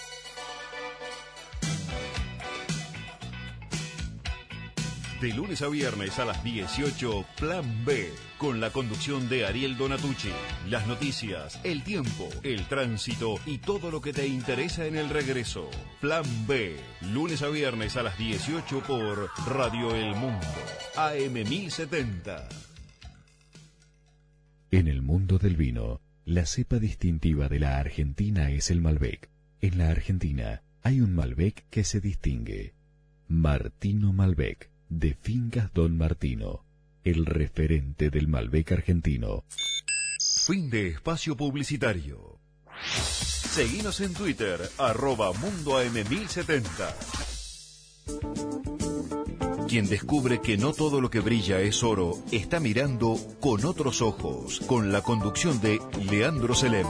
De lunes a viernes a las dieciocho, Plan B, con la conducción de Ariel Donatucci. Las noticias, el tiempo, el tránsito y todo lo que te interesa en el regreso. Plan B, lunes a viernes a las dieciocho por Radio El Mundo, A M mil setenta. En el mundo del vino, la cepa distintiva de la Argentina es el Malbec. En la Argentina hay un Malbec que se distingue. Martino Malbec, de Fincas Don Martino, el referente del Malbec argentino. Fin de espacio publicitario. Seguinos en Twitter, arroba Mundo A M mil setenta. Quien descubre que no todo lo que brilla es oro, está mirando Con Otros Ojos, con la conducción de Leandro Selem.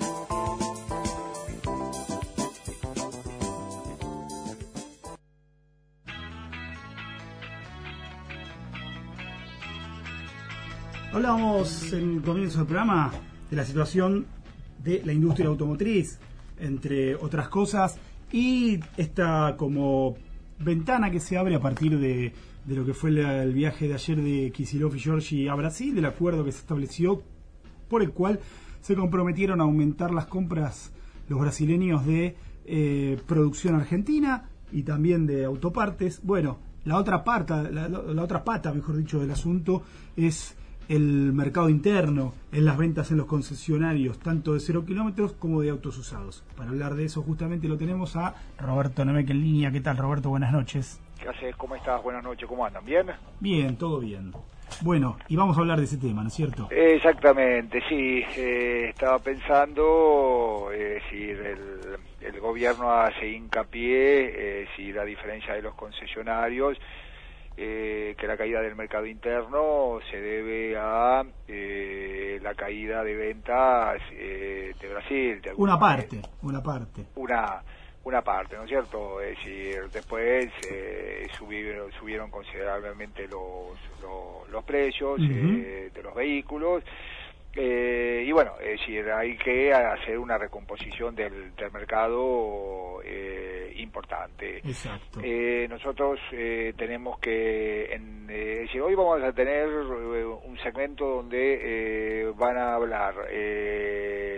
Hablábamos en el comienzo del programa de la situación de la industria automotriz, entre otras cosas, y esta como ventana que se abre a partir de, de lo que fue la, el viaje de ayer de Kicillof y Giorgi a Brasil, del acuerdo que se estableció por el cual se comprometieron a aumentar las compras los brasileños de eh, producción argentina y también de autopartes. Bueno, la otra pata, la, la otra pata, mejor dicho, del asunto es el mercado interno, en las ventas en los concesionarios, tanto de cero kilómetros como de autos usados. Para hablar de eso justamente lo tenemos a Roberto Nemec en línea. ¿Qué tal, Roberto? Buenas noches. ¿Qué haces? ¿Cómo estás? Buenas noches. ¿Cómo andan? ¿Bien? Bien, todo bien. Bueno, y vamos a hablar de ese tema, ¿no es cierto? Exactamente, sí. Eh, estaba pensando, es decir, el, el gobierno hace hincapié, es decir, a diferencia de los concesionarios, Eh, que la caída del mercado interno se debe a eh, la caída de ventas eh, de Brasil. De una parte, manera. una parte. Una una parte, ¿no es cierto? Es decir, después eh, subieron, subieron considerablemente los, los, los precios uh-huh. eh, de los vehículos. Eh, y bueno, es decir, hay que hacer una recomposición del, del mercado eh, importante. Exacto. Eh, nosotros eh, tenemos que, en, eh, es decir, hoy vamos a tener eh, un segmento donde eh, van a hablar eh,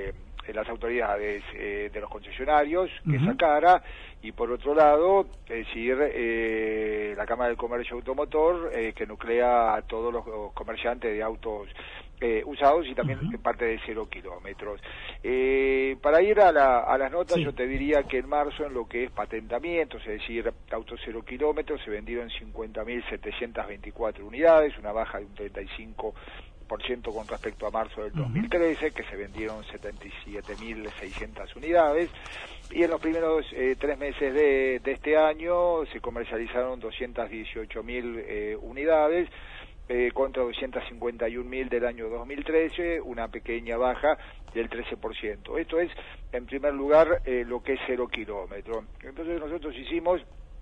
las autoridades eh, de los concesionarios, que Uh-huh. es ACARA, y por otro lado, es decir, eh, la Cámara del Comercio Automotor, eh, que nuclea a todos los comerciantes de autos eh, usados y también Uh-huh. parte de cero kilómetros. Eh, para ir a, la, a las notas, Sí. yo te diría que en marzo, en lo que es patentamientos, es decir, autos cero kilómetros, se vendieron cincuenta mil setecientas veinticuatro unidades, una baja de un treinta y cinco por ciento con respecto a marzo del dos mil trece, que se vendieron setenta y siete mil seiscientas unidades, y en los primeros eh, tres meses de, de este año se comercializaron doscientas dieciocho mil eh, unidades, eh, contra doscientas cincuenta y un mil del año dos mil trece, una pequeña baja del trece por ciento. Esto es, en primer lugar, eh, lo que es cero kilómetro. Entonces nosotros hicimos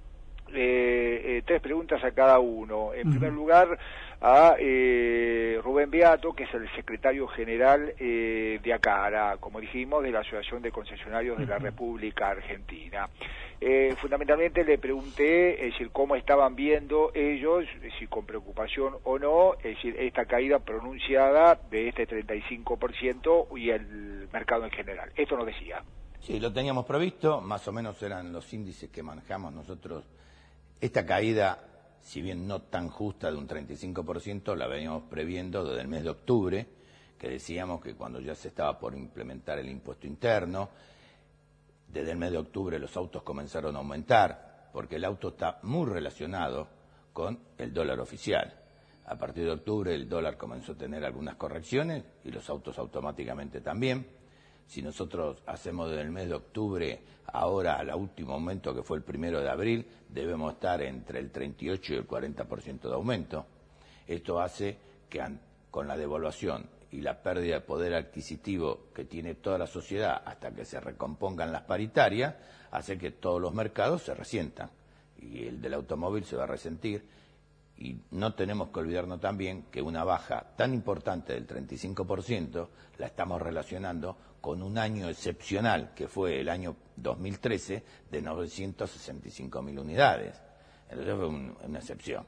Eh, eh, tres preguntas a cada uno. En uh-huh. primer lugar, a eh, Rubén Beato, que es el secretario general eh, de ACARA, como dijimos, de la Asociación de Concesionarios uh-huh. de la República Argentina. Eh, fundamentalmente le pregunté, es decir, cómo estaban viendo ellos, es decir, con preocupación o no, es decir, esta caída pronunciada de este treinta y cinco por ciento y el mercado en general. Esto nos decía. Sí, lo teníamos previsto, más o menos eran los índices que manejamos nosotros. Esta caída, si bien no tan justa de un treinta y cinco por ciento, la veníamos previendo desde el mes de octubre, que decíamos que cuando ya se estaba por implementar el impuesto interno, desde el mes de octubre los autos comenzaron a aumentar, porque el auto está muy relacionado con el dólar oficial. A partir de octubre el dólar comenzó a tener algunas correcciones y los autos automáticamente también. Si nosotros hacemos desde el mes de octubre, ahora al último aumento que fue el primero de abril, debemos estar entre el treinta y ocho y el cuarenta por ciento de aumento. Esto hace que con la devaluación y la pérdida de poder adquisitivo que tiene toda la sociedad hasta que se recompongan las paritarias, hace que todos los mercados se resientan. Y el del automóvil se va a resentir. Y no tenemos que olvidarnos también que una baja tan importante del treinta y cinco por ciento la estamos relacionando con un año excepcional, que fue el año dos mil trece, de novecientas sesenta y cinco mil unidades. Entonces fue un, una excepción.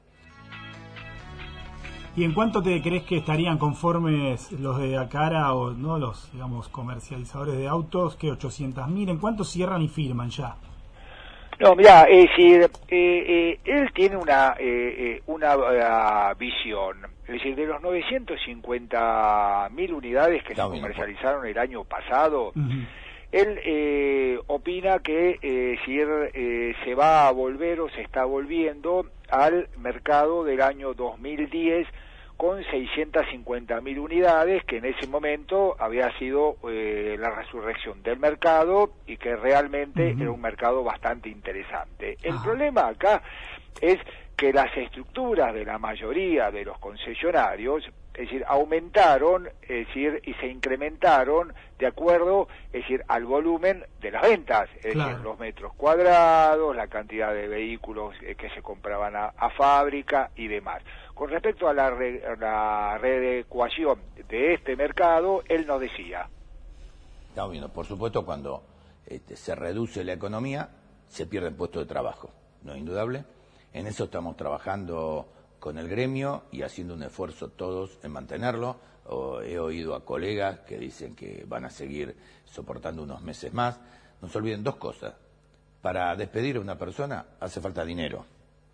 ¿Y en cuánto te crees que estarían conformes los de ACARA o no los, digamos, comercializadores de autos? ¿Qué, ochocientos mil? ¿En cuánto cierran y firman ya? No, mirá, es decir, eh, eh, él tiene una eh, eh, una uh, visión, es decir, de los novecientas cincuenta mil unidades que no, se comercializaron el año pasado, uh-huh. él eh, opina que eh, si eh, se va a volver o se está volviendo al mercado del año dos mil diez, con seiscientas cincuenta mil unidades, que en ese momento había sido eh, la resurrección del mercado y que realmente uh-huh. era un mercado bastante interesante. El uh-huh. problema acá es que las estructuras de la mayoría de los concesionarios, es decir, aumentaron, es decir, y se incrementaron de acuerdo, es decir, al volumen de las ventas, es claro. decir, los metros cuadrados, la cantidad de vehículos eh, que se compraban a, a fábrica y demás. Con respecto a la, re, a la readecuación de este mercado, él nos decía. Estamos viendo, por supuesto, cuando este, se reduce la economía, se pierden puestos de trabajo, no es indudable. En eso estamos trabajando con el gremio y haciendo un esfuerzo todos en mantenerlo. O he oído a colegas que dicen que van a seguir soportando unos meses más. No se olviden dos cosas. Para despedir a una persona hace falta dinero.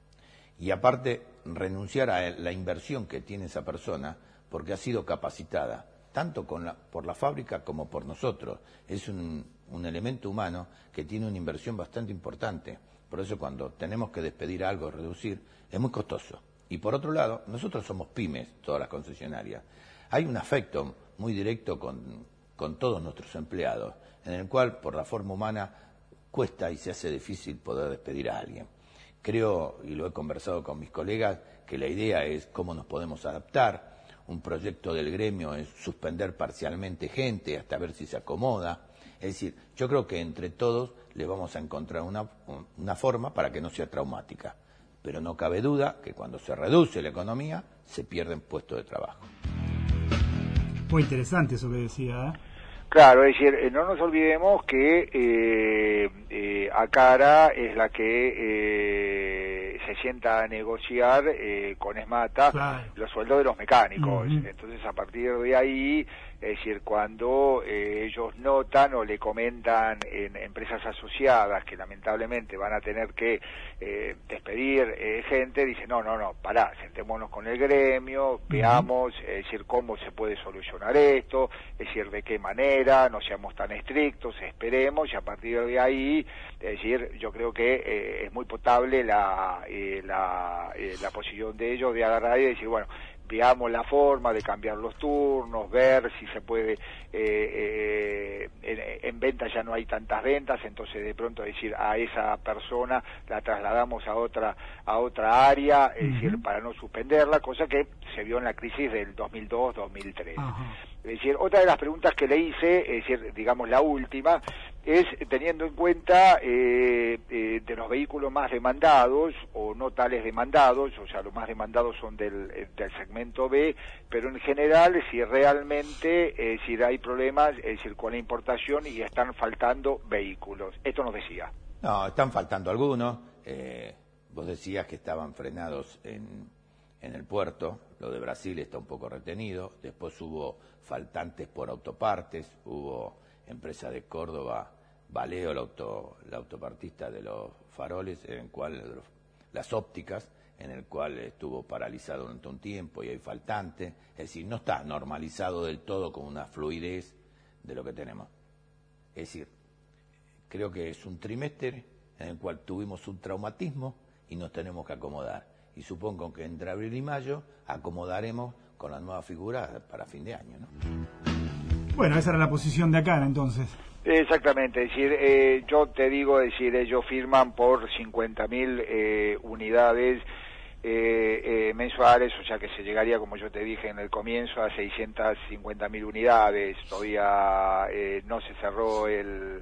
Y aparte, renunciar a la inversión que tiene esa persona porque ha sido capacitada, tanto con la, por la fábrica como por nosotros. Es un, un elemento humano que tiene una inversión bastante importante. Por eso cuando tenemos que despedir algo, reducir, es muy costoso. Y por otro lado, nosotros somos pymes, todas las concesionarias. Hay un afecto muy directo con, con todos nuestros empleados, en el cual, por la forma humana, cuesta y se hace difícil poder despedir a alguien. Creo, y lo he conversado con mis colegas, que la idea es cómo nos podemos adaptar. Un proyecto del gremio es suspender parcialmente gente hasta ver si se acomoda. Es decir, yo creo que entre todos le vamos a encontrar una, una forma para que no sea traumática. Pero no cabe duda que cuando se reduce la economía, se pierden puestos de trabajo. Muy interesante eso que decía, ¿eh? Claro, es decir, eh, no nos olvidemos que eh, eh, ACARA es la que eh, se sienta a negociar eh, con ESMATA claro. los sueldos de los mecánicos. Uh-huh. Entonces, a partir de ahí, es decir, cuando eh, ellos notan o le comentan en empresas asociadas que lamentablemente van a tener que eh, despedir eh, gente, dicen, no, no, no, pará, sentémonos con el gremio, veamos, es decir, cómo se puede solucionar esto, es decir, de qué manera, no seamos tan estrictos, esperemos, y a partir de ahí, es decir, yo creo que eh, es muy potable la, eh, la, eh, la posición de ellos de agarrar y decir, bueno, veamos la forma de cambiar los turnos, ver si se puede, eh, eh, en, en ventas ya no hay tantas ventas, entonces de pronto decir a esa persona la trasladamos a otra a otra área, es uh-huh. decir, para no suspenderla, cosa que se vio en la crisis del dos mil dos dos mil tres. Uh-huh. Es decir, otra de las preguntas que le hice, es decir, digamos la última, es teniendo en cuenta eh, eh, de los vehículos más demandados o no tales demandados, o sea, los más demandados son del, del segmento B, pero en general si realmente es decir, hay problemas es decir, con la importación y están faltando vehículos. Esto nos decía. No, están faltando algunos. Eh, vos decías que estaban frenados en, en el puerto. Lo de Brasil está un poco retenido. Después hubo faltantes por autopartes, hubo empresa de Córdoba, Valeo, la, auto, la autopartista de los faroles, en cual las ópticas, en el cual estuvo paralizado durante un tiempo y hay faltantes. Es decir, no está normalizado del todo con una fluidez de lo que tenemos. Es decir, creo que es un trimestre en el cual tuvimos un traumatismo y nos tenemos que acomodar. Y supongo que entre abril y mayo acomodaremos con la nueva figura para fin de año, ¿no? Bueno, esa era la posición de acá, entonces. Exactamente, es decir, eh, yo te digo, es decir, ellos firman por cincuenta mil eh, unidades eh, eh, mensuales, o sea que se llegaría, como yo te dije en el comienzo, a seiscientas cincuenta mil unidades. Todavía eh, no se cerró el...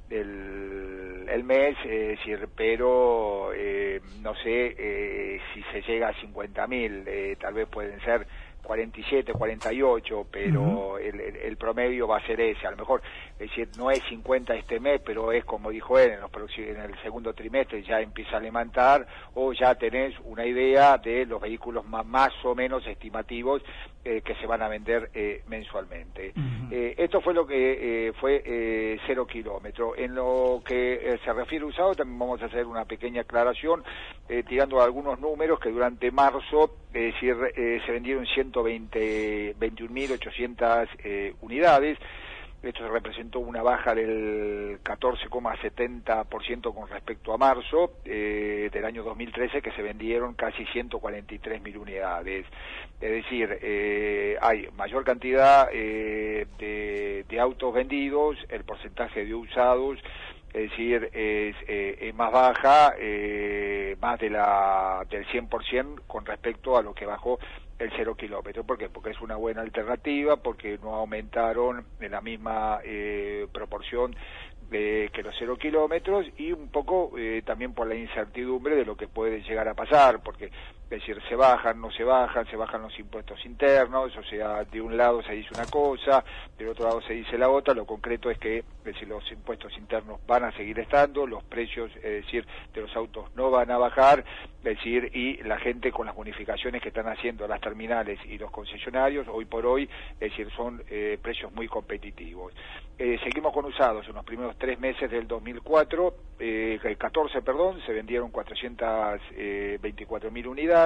El, el mes, es decir, pero eh, no sé eh, si se llega a cincuenta mil, eh, tal vez pueden ser cuarenta y siete, cuarenta y ocho, pero uh-huh. el, el, el promedio va a ser ese. A lo mejor, es decir, no es cincuenta este mes, pero es como dijo él, en, los en el segundo trimestre ya empieza a levantar, o ya tenés una idea de los vehículos más, más o menos estimativos eh, que se van a vender eh, mensualmente. Uh-huh. Eh, esto fue lo que eh, fue eh, cero kilómetro. En lo que eh, se refiere a usado, también vamos a hacer una pequeña aclaración, eh, tirando algunos números que durante marzo, es decir, eh, se vendieron ciento veintiún mil ochocientas eh, unidades. Esto representó una baja del catorce coma setenta por ciento con respecto a marzo eh, del año dos mil trece, que se vendieron casi ciento cuarenta y tres mil unidades. Es decir, eh, hay mayor cantidad eh, de, de autos vendidos, el porcentaje de usados, es decir, es, eh, es más baja, eh, más de la del cien por ciento con respecto a lo que bajó el cero kilómetro. ¿Por qué? Porque es una buena alternativa, porque no aumentaron en la misma eh, proporción eh, que los cero kilómetros, y un poco eh, también por la incertidumbre de lo que puede llegar a pasar, porque es decir, se bajan, no se bajan, se bajan los impuestos internos, o sea, de un lado se dice una cosa, del otro lado se dice la otra. Lo concreto es que, es decir, los impuestos internos van a seguir estando, los precios, es decir, de los autos no van a bajar, es decir, y la gente con las bonificaciones que están haciendo las terminales y los concesionarios, hoy por hoy, es decir, son eh, precios muy competitivos. Eh, seguimos con usados. En los primeros tres meses del dos mil cuatro, eh, catorce, perdón, se vendieron cuatrocientas veinticuatro mil unidades,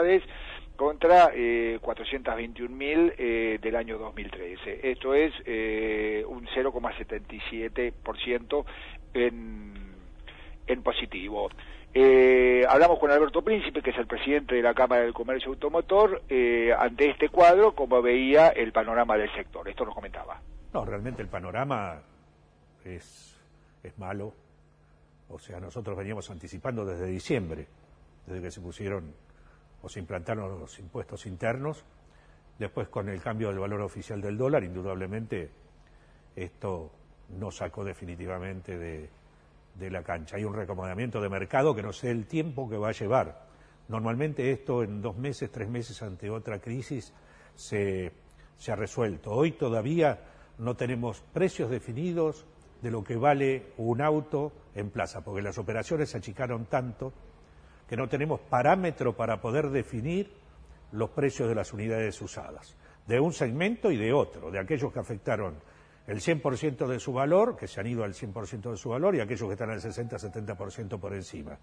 contra eh, cuatrocientas veintiún mil eh, del año dos mil trece. Esto es eh, un cero coma setenta y siete por ciento en, en positivo. Eh, hablamos con Alberto Príncipe, que es el presidente de la Cámara del Comercio Automotor, eh, ante este cuadro, cómo veía el panorama del sector. Esto nos comentaba. No, realmente el panorama es, es malo. O sea, nosotros veníamos anticipando desde diciembre, desde que se pusieron o se implantaron los impuestos internos. Después, con el cambio del valor oficial del dólar, indudablemente esto nos sacó definitivamente de, de la cancha. Hay un recomendamiento de mercado que no sé el tiempo que va a llevar. Normalmente esto en dos meses, tres meses ante otra crisis se, se ha resuelto. Hoy todavía no tenemos precios definidos de lo que vale un auto en plaza, porque las operaciones se achicaron tanto que no tenemos parámetro para poder definir los precios de las unidades usadas, de un segmento y de otro, de aquellos que afectaron el cien por ciento de su valor, que se han ido al cien por ciento de su valor, y aquellos que están al sesenta a setenta por ciento por encima.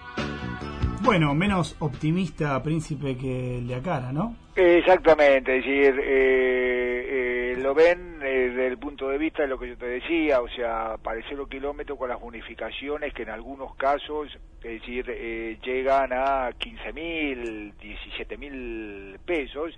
Bueno, menos optimista Príncipe que el de Acara, ¿no? Exactamente, es decir, eh, eh, lo ven eh, desde el punto de vista de lo que yo te decía, o sea, para el cero kilómetro con las bonificaciones que en algunos casos, es decir, eh, llegan a quince mil, diecisiete mil pesos.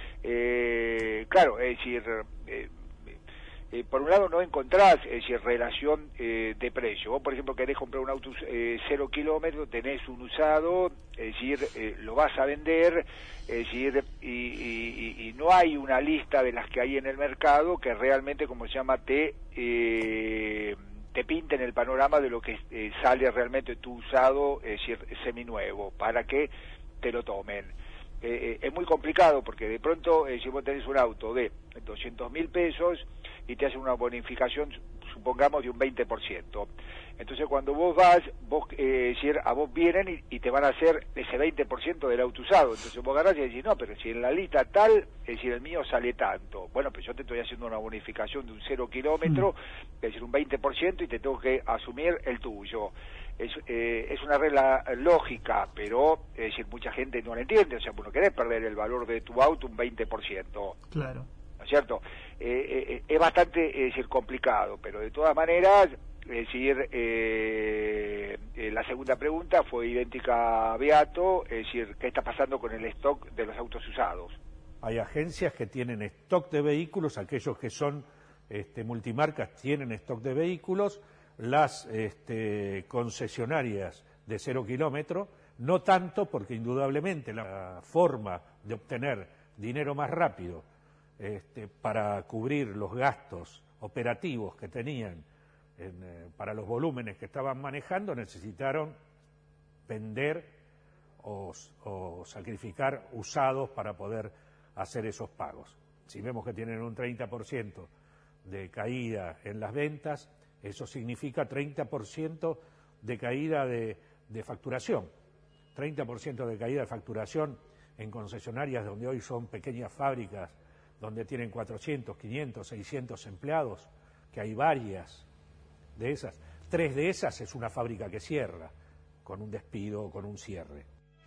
Eh, claro, es decir, eh, eh, por un lado no encontrás, es decir, relación eh, de precio. Vos, por ejemplo, querés comprar un auto eh, cero kilómetros, tenés un usado, es decir, eh, lo vas a vender, es decir, y, y, y no hay una lista de las que hay en el mercado que realmente, como se llama, te eh, te pinten el panorama de lo que eh, sale realmente tu usado, es decir, seminuevo, para que te lo tomen. Eh, eh, es muy complicado porque de pronto, eh, si vos tenés un auto de doscientos mil pesos y te hacen una bonificación, supongamos, de un veinte por ciento. Entonces, cuando vos vas, vos, eh, decir, a vos vienen y, y te van a hacer ese veinte por ciento del auto usado. Entonces vos agarrás y decís, no, pero si en la lista tal, es decir, el mío sale tanto. Bueno, pues yo te estoy haciendo una bonificación de un cero kilómetro, mm. es decir, un veinte por ciento, y te tengo que asumir el tuyo. Es, eh, es una regla lógica, pero es decir, mucha gente no la entiende. O sea, vos no querés perder el valor de tu auto un veinte por ciento. Claro. ¿No es cierto? Eh, eh, es bastante, es decir, complicado, pero de todas maneras, es decir, eh, eh, la segunda pregunta fue idéntica a Beato, es decir, ¿qué está pasando con el stock de los autos usados? Hay agencias que tienen stock de vehículos, aquellos que son este, multimarcas tienen stock de vehículos, las este, concesionarias de cero kilómetro, no tanto, porque indudablemente la forma de obtener dinero más rápido este, para cubrir los gastos operativos que tenían en, eh, para los volúmenes que estaban manejando, necesitaron vender o, o sacrificar usados para poder hacer esos pagos. Si vemos que tienen un treinta por ciento de caída en las ventas, eso significa treinta por ciento de caída de, de facturación. treinta por ciento de caída de facturación en concesionarias donde hoy son pequeñas fábricas, donde tienen cuatrocientos, quinientos, seiscientos empleados, que hay varias de esas. Tres de esas es una fábrica que cierra, con un despido o con un cierre.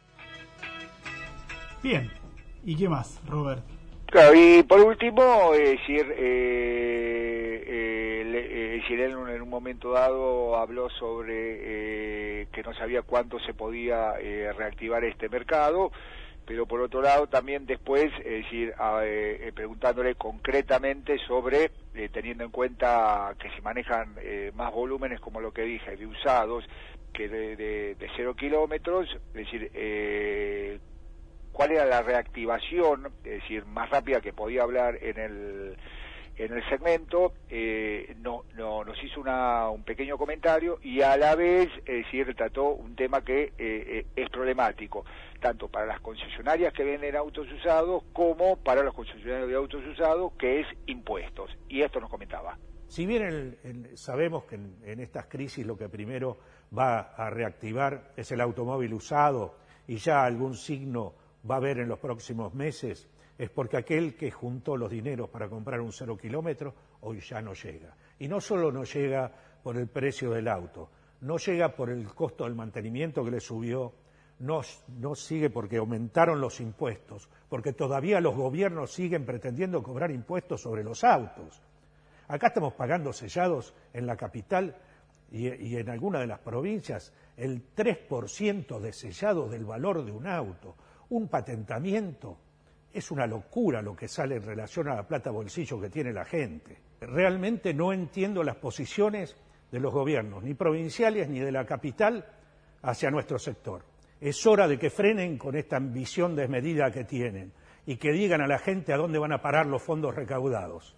Bien. ¿Y qué más, Robert? Claro, y por último, es decir, eh, eh, le, eh, él en, en un momento dado habló sobre eh, que no sabía cuánto se podía eh, reactivar este mercado, pero por otro lado también después, es decir, a, eh, preguntándole concretamente sobre, eh, teniendo en cuenta que se manejan eh, más volúmenes, como lo que dije, de usados que de, de, de cero kilómetros, es decir, eh, cuál era la reactivación, es decir, más rápida que podía hablar en el en el segmento. eh, no, no nos hizo una, un pequeño comentario y a la vez, es decir, trató un tema que eh, es problemático, tanto para las concesionarias que venden autos usados como para los concesionarios de autos usados, que es impuestos. Y esto nos comentaba. Si bien el, el, sabemos que en, en estas crisis lo que primero va a reactivar es el automóvil usado y ya algún signo va a haber en los próximos meses, es porque aquel que juntó los dineros para comprar un cero kilómetro hoy ya no llega. Y no solo no llega por el precio del auto, no llega por el costo del mantenimiento que le subió, no, no sigue porque aumentaron los impuestos, porque todavía los gobiernos siguen pretendiendo cobrar impuestos sobre los autos. Acá estamos pagando sellados en la capital y, y en alguna de las provincias el tres por ciento de sellados del valor de un auto. Un patentamiento es una locura lo que sale en relación a la plata bolsillo que tiene la gente. Realmente no entiendo las posiciones de los gobiernos, ni provinciales ni de la capital, hacia nuestro sector. Es hora de que frenen con esta ambición desmedida que tienen y que digan a la gente a dónde van a parar los fondos recaudados.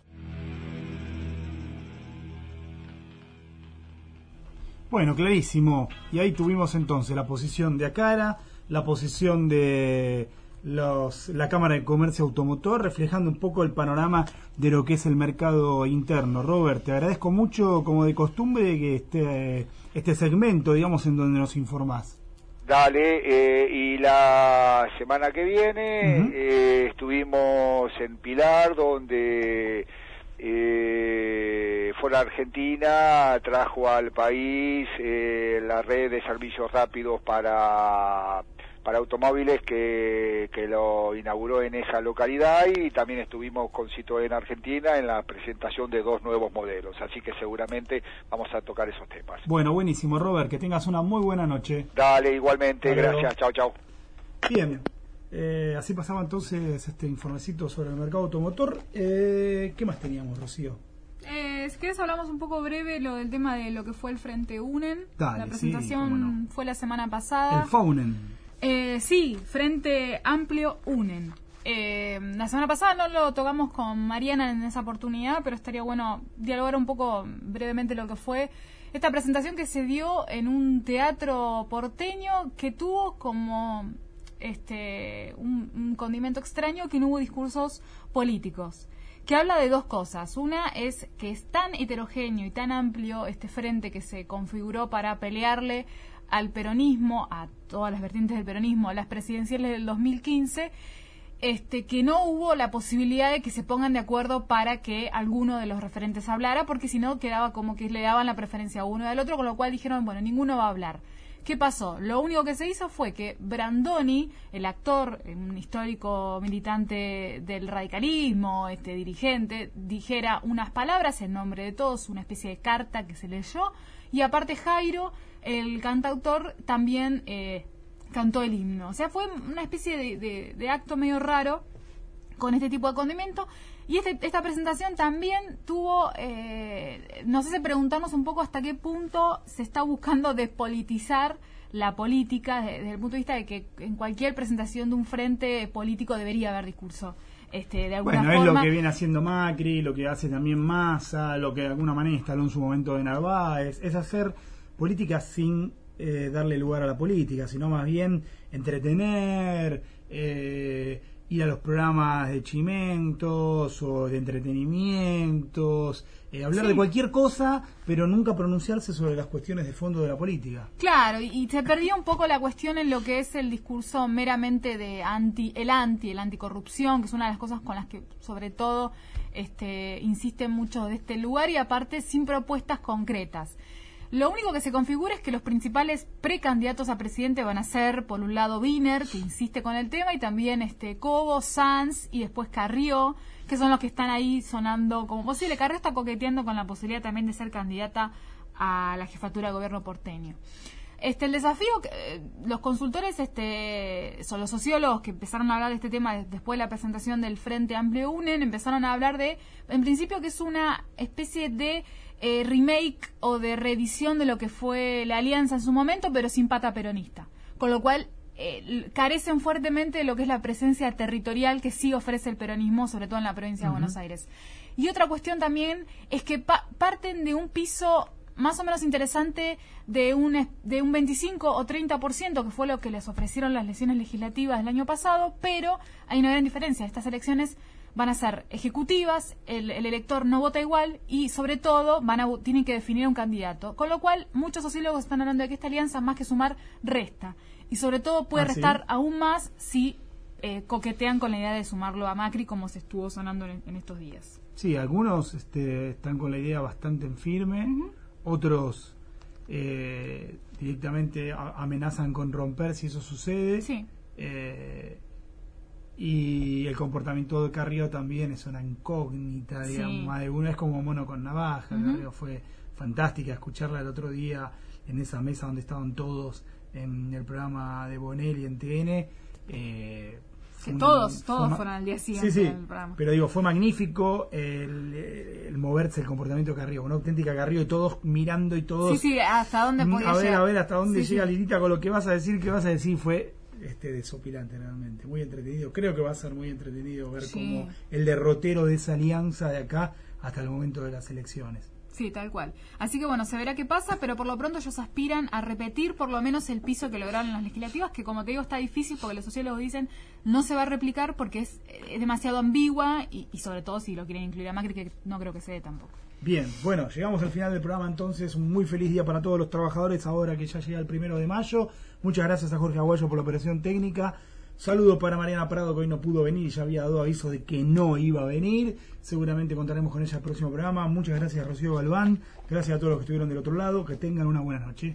Bueno, clarísimo. Y ahí tuvimos entonces la posición de Acara, la posición de los, la Cámara de Comercio Automotor, reflejando un poco el panorama de lo que es el mercado interno. Robert, te agradezco mucho, como de costumbre, que este, este segmento, digamos, en donde nos informás. Dale, eh, y la semana que viene Uh-huh. eh, estuvimos en Pilar, donde eh, fue la Argentina, trajo al país eh, la red de servicios rápidos para para automóviles que, que lo inauguró en esa localidad, y también estuvimos con Citroën Argentina en la presentación de dos nuevos modelos, así que seguramente vamos a tocar esos temas. Bueno, buenísimo, Robert, que tengas una muy buena noche. Dale, igualmente, Hasta luego. gracias, chao, chao. Bien, eh, así pasaba entonces este informecito sobre el mercado automotor. Eh, ¿Qué más teníamos, Rocío? Eh, si quieres hablamos un poco breve lo del tema de lo que fue el Frente UNEN. Dale, la sí, presentación cómo no. fue la semana pasada. El Faunen. Eh, sí, Frente Amplio UNEN. Eh, la semana pasada no lo tocamos con Mariana en esa oportunidad, pero estaría bueno dialogar un poco brevemente lo que fue esta presentación que se dio en un teatro porteño que tuvo como este un, un condimento extraño, que no hubo discursos políticos, que habla de dos cosas. Una es que es tan heterogéneo y tan amplio este frente que se configuró para pelearle al peronismo, a todas las vertientes del peronismo, a las presidenciales del dos mil quince, este, que no hubo la posibilidad de que se pongan de acuerdo para que alguno de los referentes hablara, porque si no quedaba como que le daban la preferencia a uno y al otro, con lo cual dijeron, bueno, ninguno va a hablar. ¿Qué pasó? Lo único que se hizo fue que Brandoni, el actor, un histórico militante del radicalismo, este dirigente, dijera unas palabras en nombre de todos, una especie de carta que se leyó, y aparte Jairo, el cantautor, también eh, cantó el himno. O sea, fue una especie de, de, de acto medio raro con este tipo de condimento. Y este, esta presentación también tuvo, eh, nos hace preguntarnos un poco hasta qué punto se está buscando despolitizar la política, desde, desde el punto de vista de que en cualquier presentación de un frente político debería haber discurso. Este, de alguna Bueno, forma. es lo que viene haciendo Macri, lo que hace también Massa, lo que de alguna manera instaló en su momento de Narváez, es hacer política sin eh, darle lugar a la política, sino más bien entretener, eh, ir a los programas de chimentos o de entretenimientos, eh, hablar Sí. de cualquier cosa, pero nunca pronunciarse sobre las cuestiones de fondo de la política. Claro, y, y se perdió un poco la cuestión en lo que es el discurso meramente de anti, el anti, el anticorrupción, que es una de las cosas con las que sobre todo este, insisten mucho de este lugar, y aparte sin propuestas concretas. Lo único que se configura es que los principales precandidatos a presidente van a ser, por un lado, Wiener, que insiste con el tema, y también este Cobo, Sanz y después Carrió, que son los que están ahí sonando como posible. Carrió está coqueteando con la posibilidad también de ser candidata a la jefatura de gobierno porteño. Este, el desafío, eh, los consultores, este, son los sociólogos que empezaron a hablar de este tema de- después de la presentación del Frente Amplio UNEN, empezaron a hablar de, en principio, que es una especie de eh, remake o de reedición de lo que fue la alianza en su momento, pero sin pata peronista. Con lo cual, eh, carecen fuertemente de lo que es la presencia territorial que sí ofrece el peronismo, sobre todo en la provincia de Ujú. Buenos Aires. Y otra cuestión también es que pa- parten de un piso más o menos interesante de un es- de un veinticinco o treinta por ciento, que fue lo que les ofrecieron las elecciones legislativas del año pasado, pero hay una gran diferencia. Estas elecciones van a ser ejecutivas, el, el elector no vota igual, y sobre todo van a vo- tienen que definir un candidato, con lo cual muchos sociólogos están hablando de que esta alianza, más que sumar, resta, y sobre todo puede Ah, ¿sí? restar aún más si eh, coquetean con la idea de sumarlo a Macri, como se estuvo sonando en, en estos días. Sí, algunos este, están con la idea bastante en firme, otros eh, directamente a- amenazan con romper si eso sucede. Sí. Eh, y el comportamiento de Carrió también es una incógnita, Sí. digamos, más de uno es como mono con navaja. Ujú. Carrió fue fantástica escucharla el otro día en esa mesa donde estaban todos en el programa de Bonelli en T N. Eh, Que fue un- todos, fue todos ma- fueron al día siguiente Sí, sí, del programa. pero digo, fue magnífico el, el moverse, el comportamiento de Carrió, una auténtica Carrió, y todos mirando y todos... Sí, sí, hasta dónde Mm, podía a ver, llegar. a ver hasta dónde Sí, llega sí. Lilita con lo que vas a decir, que vas a decir fue este desopilante realmente, muy entretenido. Creo que va a ser muy entretenido ver Sí. como el derrotero de esa alianza de acá hasta el momento de las elecciones. Sí, tal cual. Así que bueno, se verá qué pasa, pero por lo pronto ellos aspiran a repetir por lo menos el piso que lograron en las legislativas, que como te digo está difícil porque los sociólogos dicen no se va a replicar porque es, es demasiado ambigua y, y sobre todo si lo quieren incluir a Macri, que no creo que se dé tampoco. Bien, bueno, llegamos al final del programa entonces. Un muy feliz día para todos los trabajadores ahora que ya llega el primero de mayo. Muchas gracias a Jorge Aguayo por la operación técnica. Saludo para Mariana Prado, que hoy no pudo venir y ya había dado aviso de que no iba a venir. Seguramente contaremos con ella el próximo programa. Muchas gracias a Rocío Galván. Gracias a todos los que estuvieron del otro lado. Que tengan una buena noche.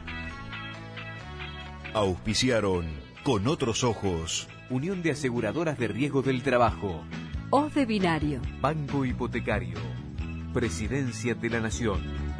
Auspiciaron Con Otros Ojos. Unión de Aseguradoras de Riesgo del Trabajo. Hoz de Binario. Banco Hipotecario. Presidencia de la Nación.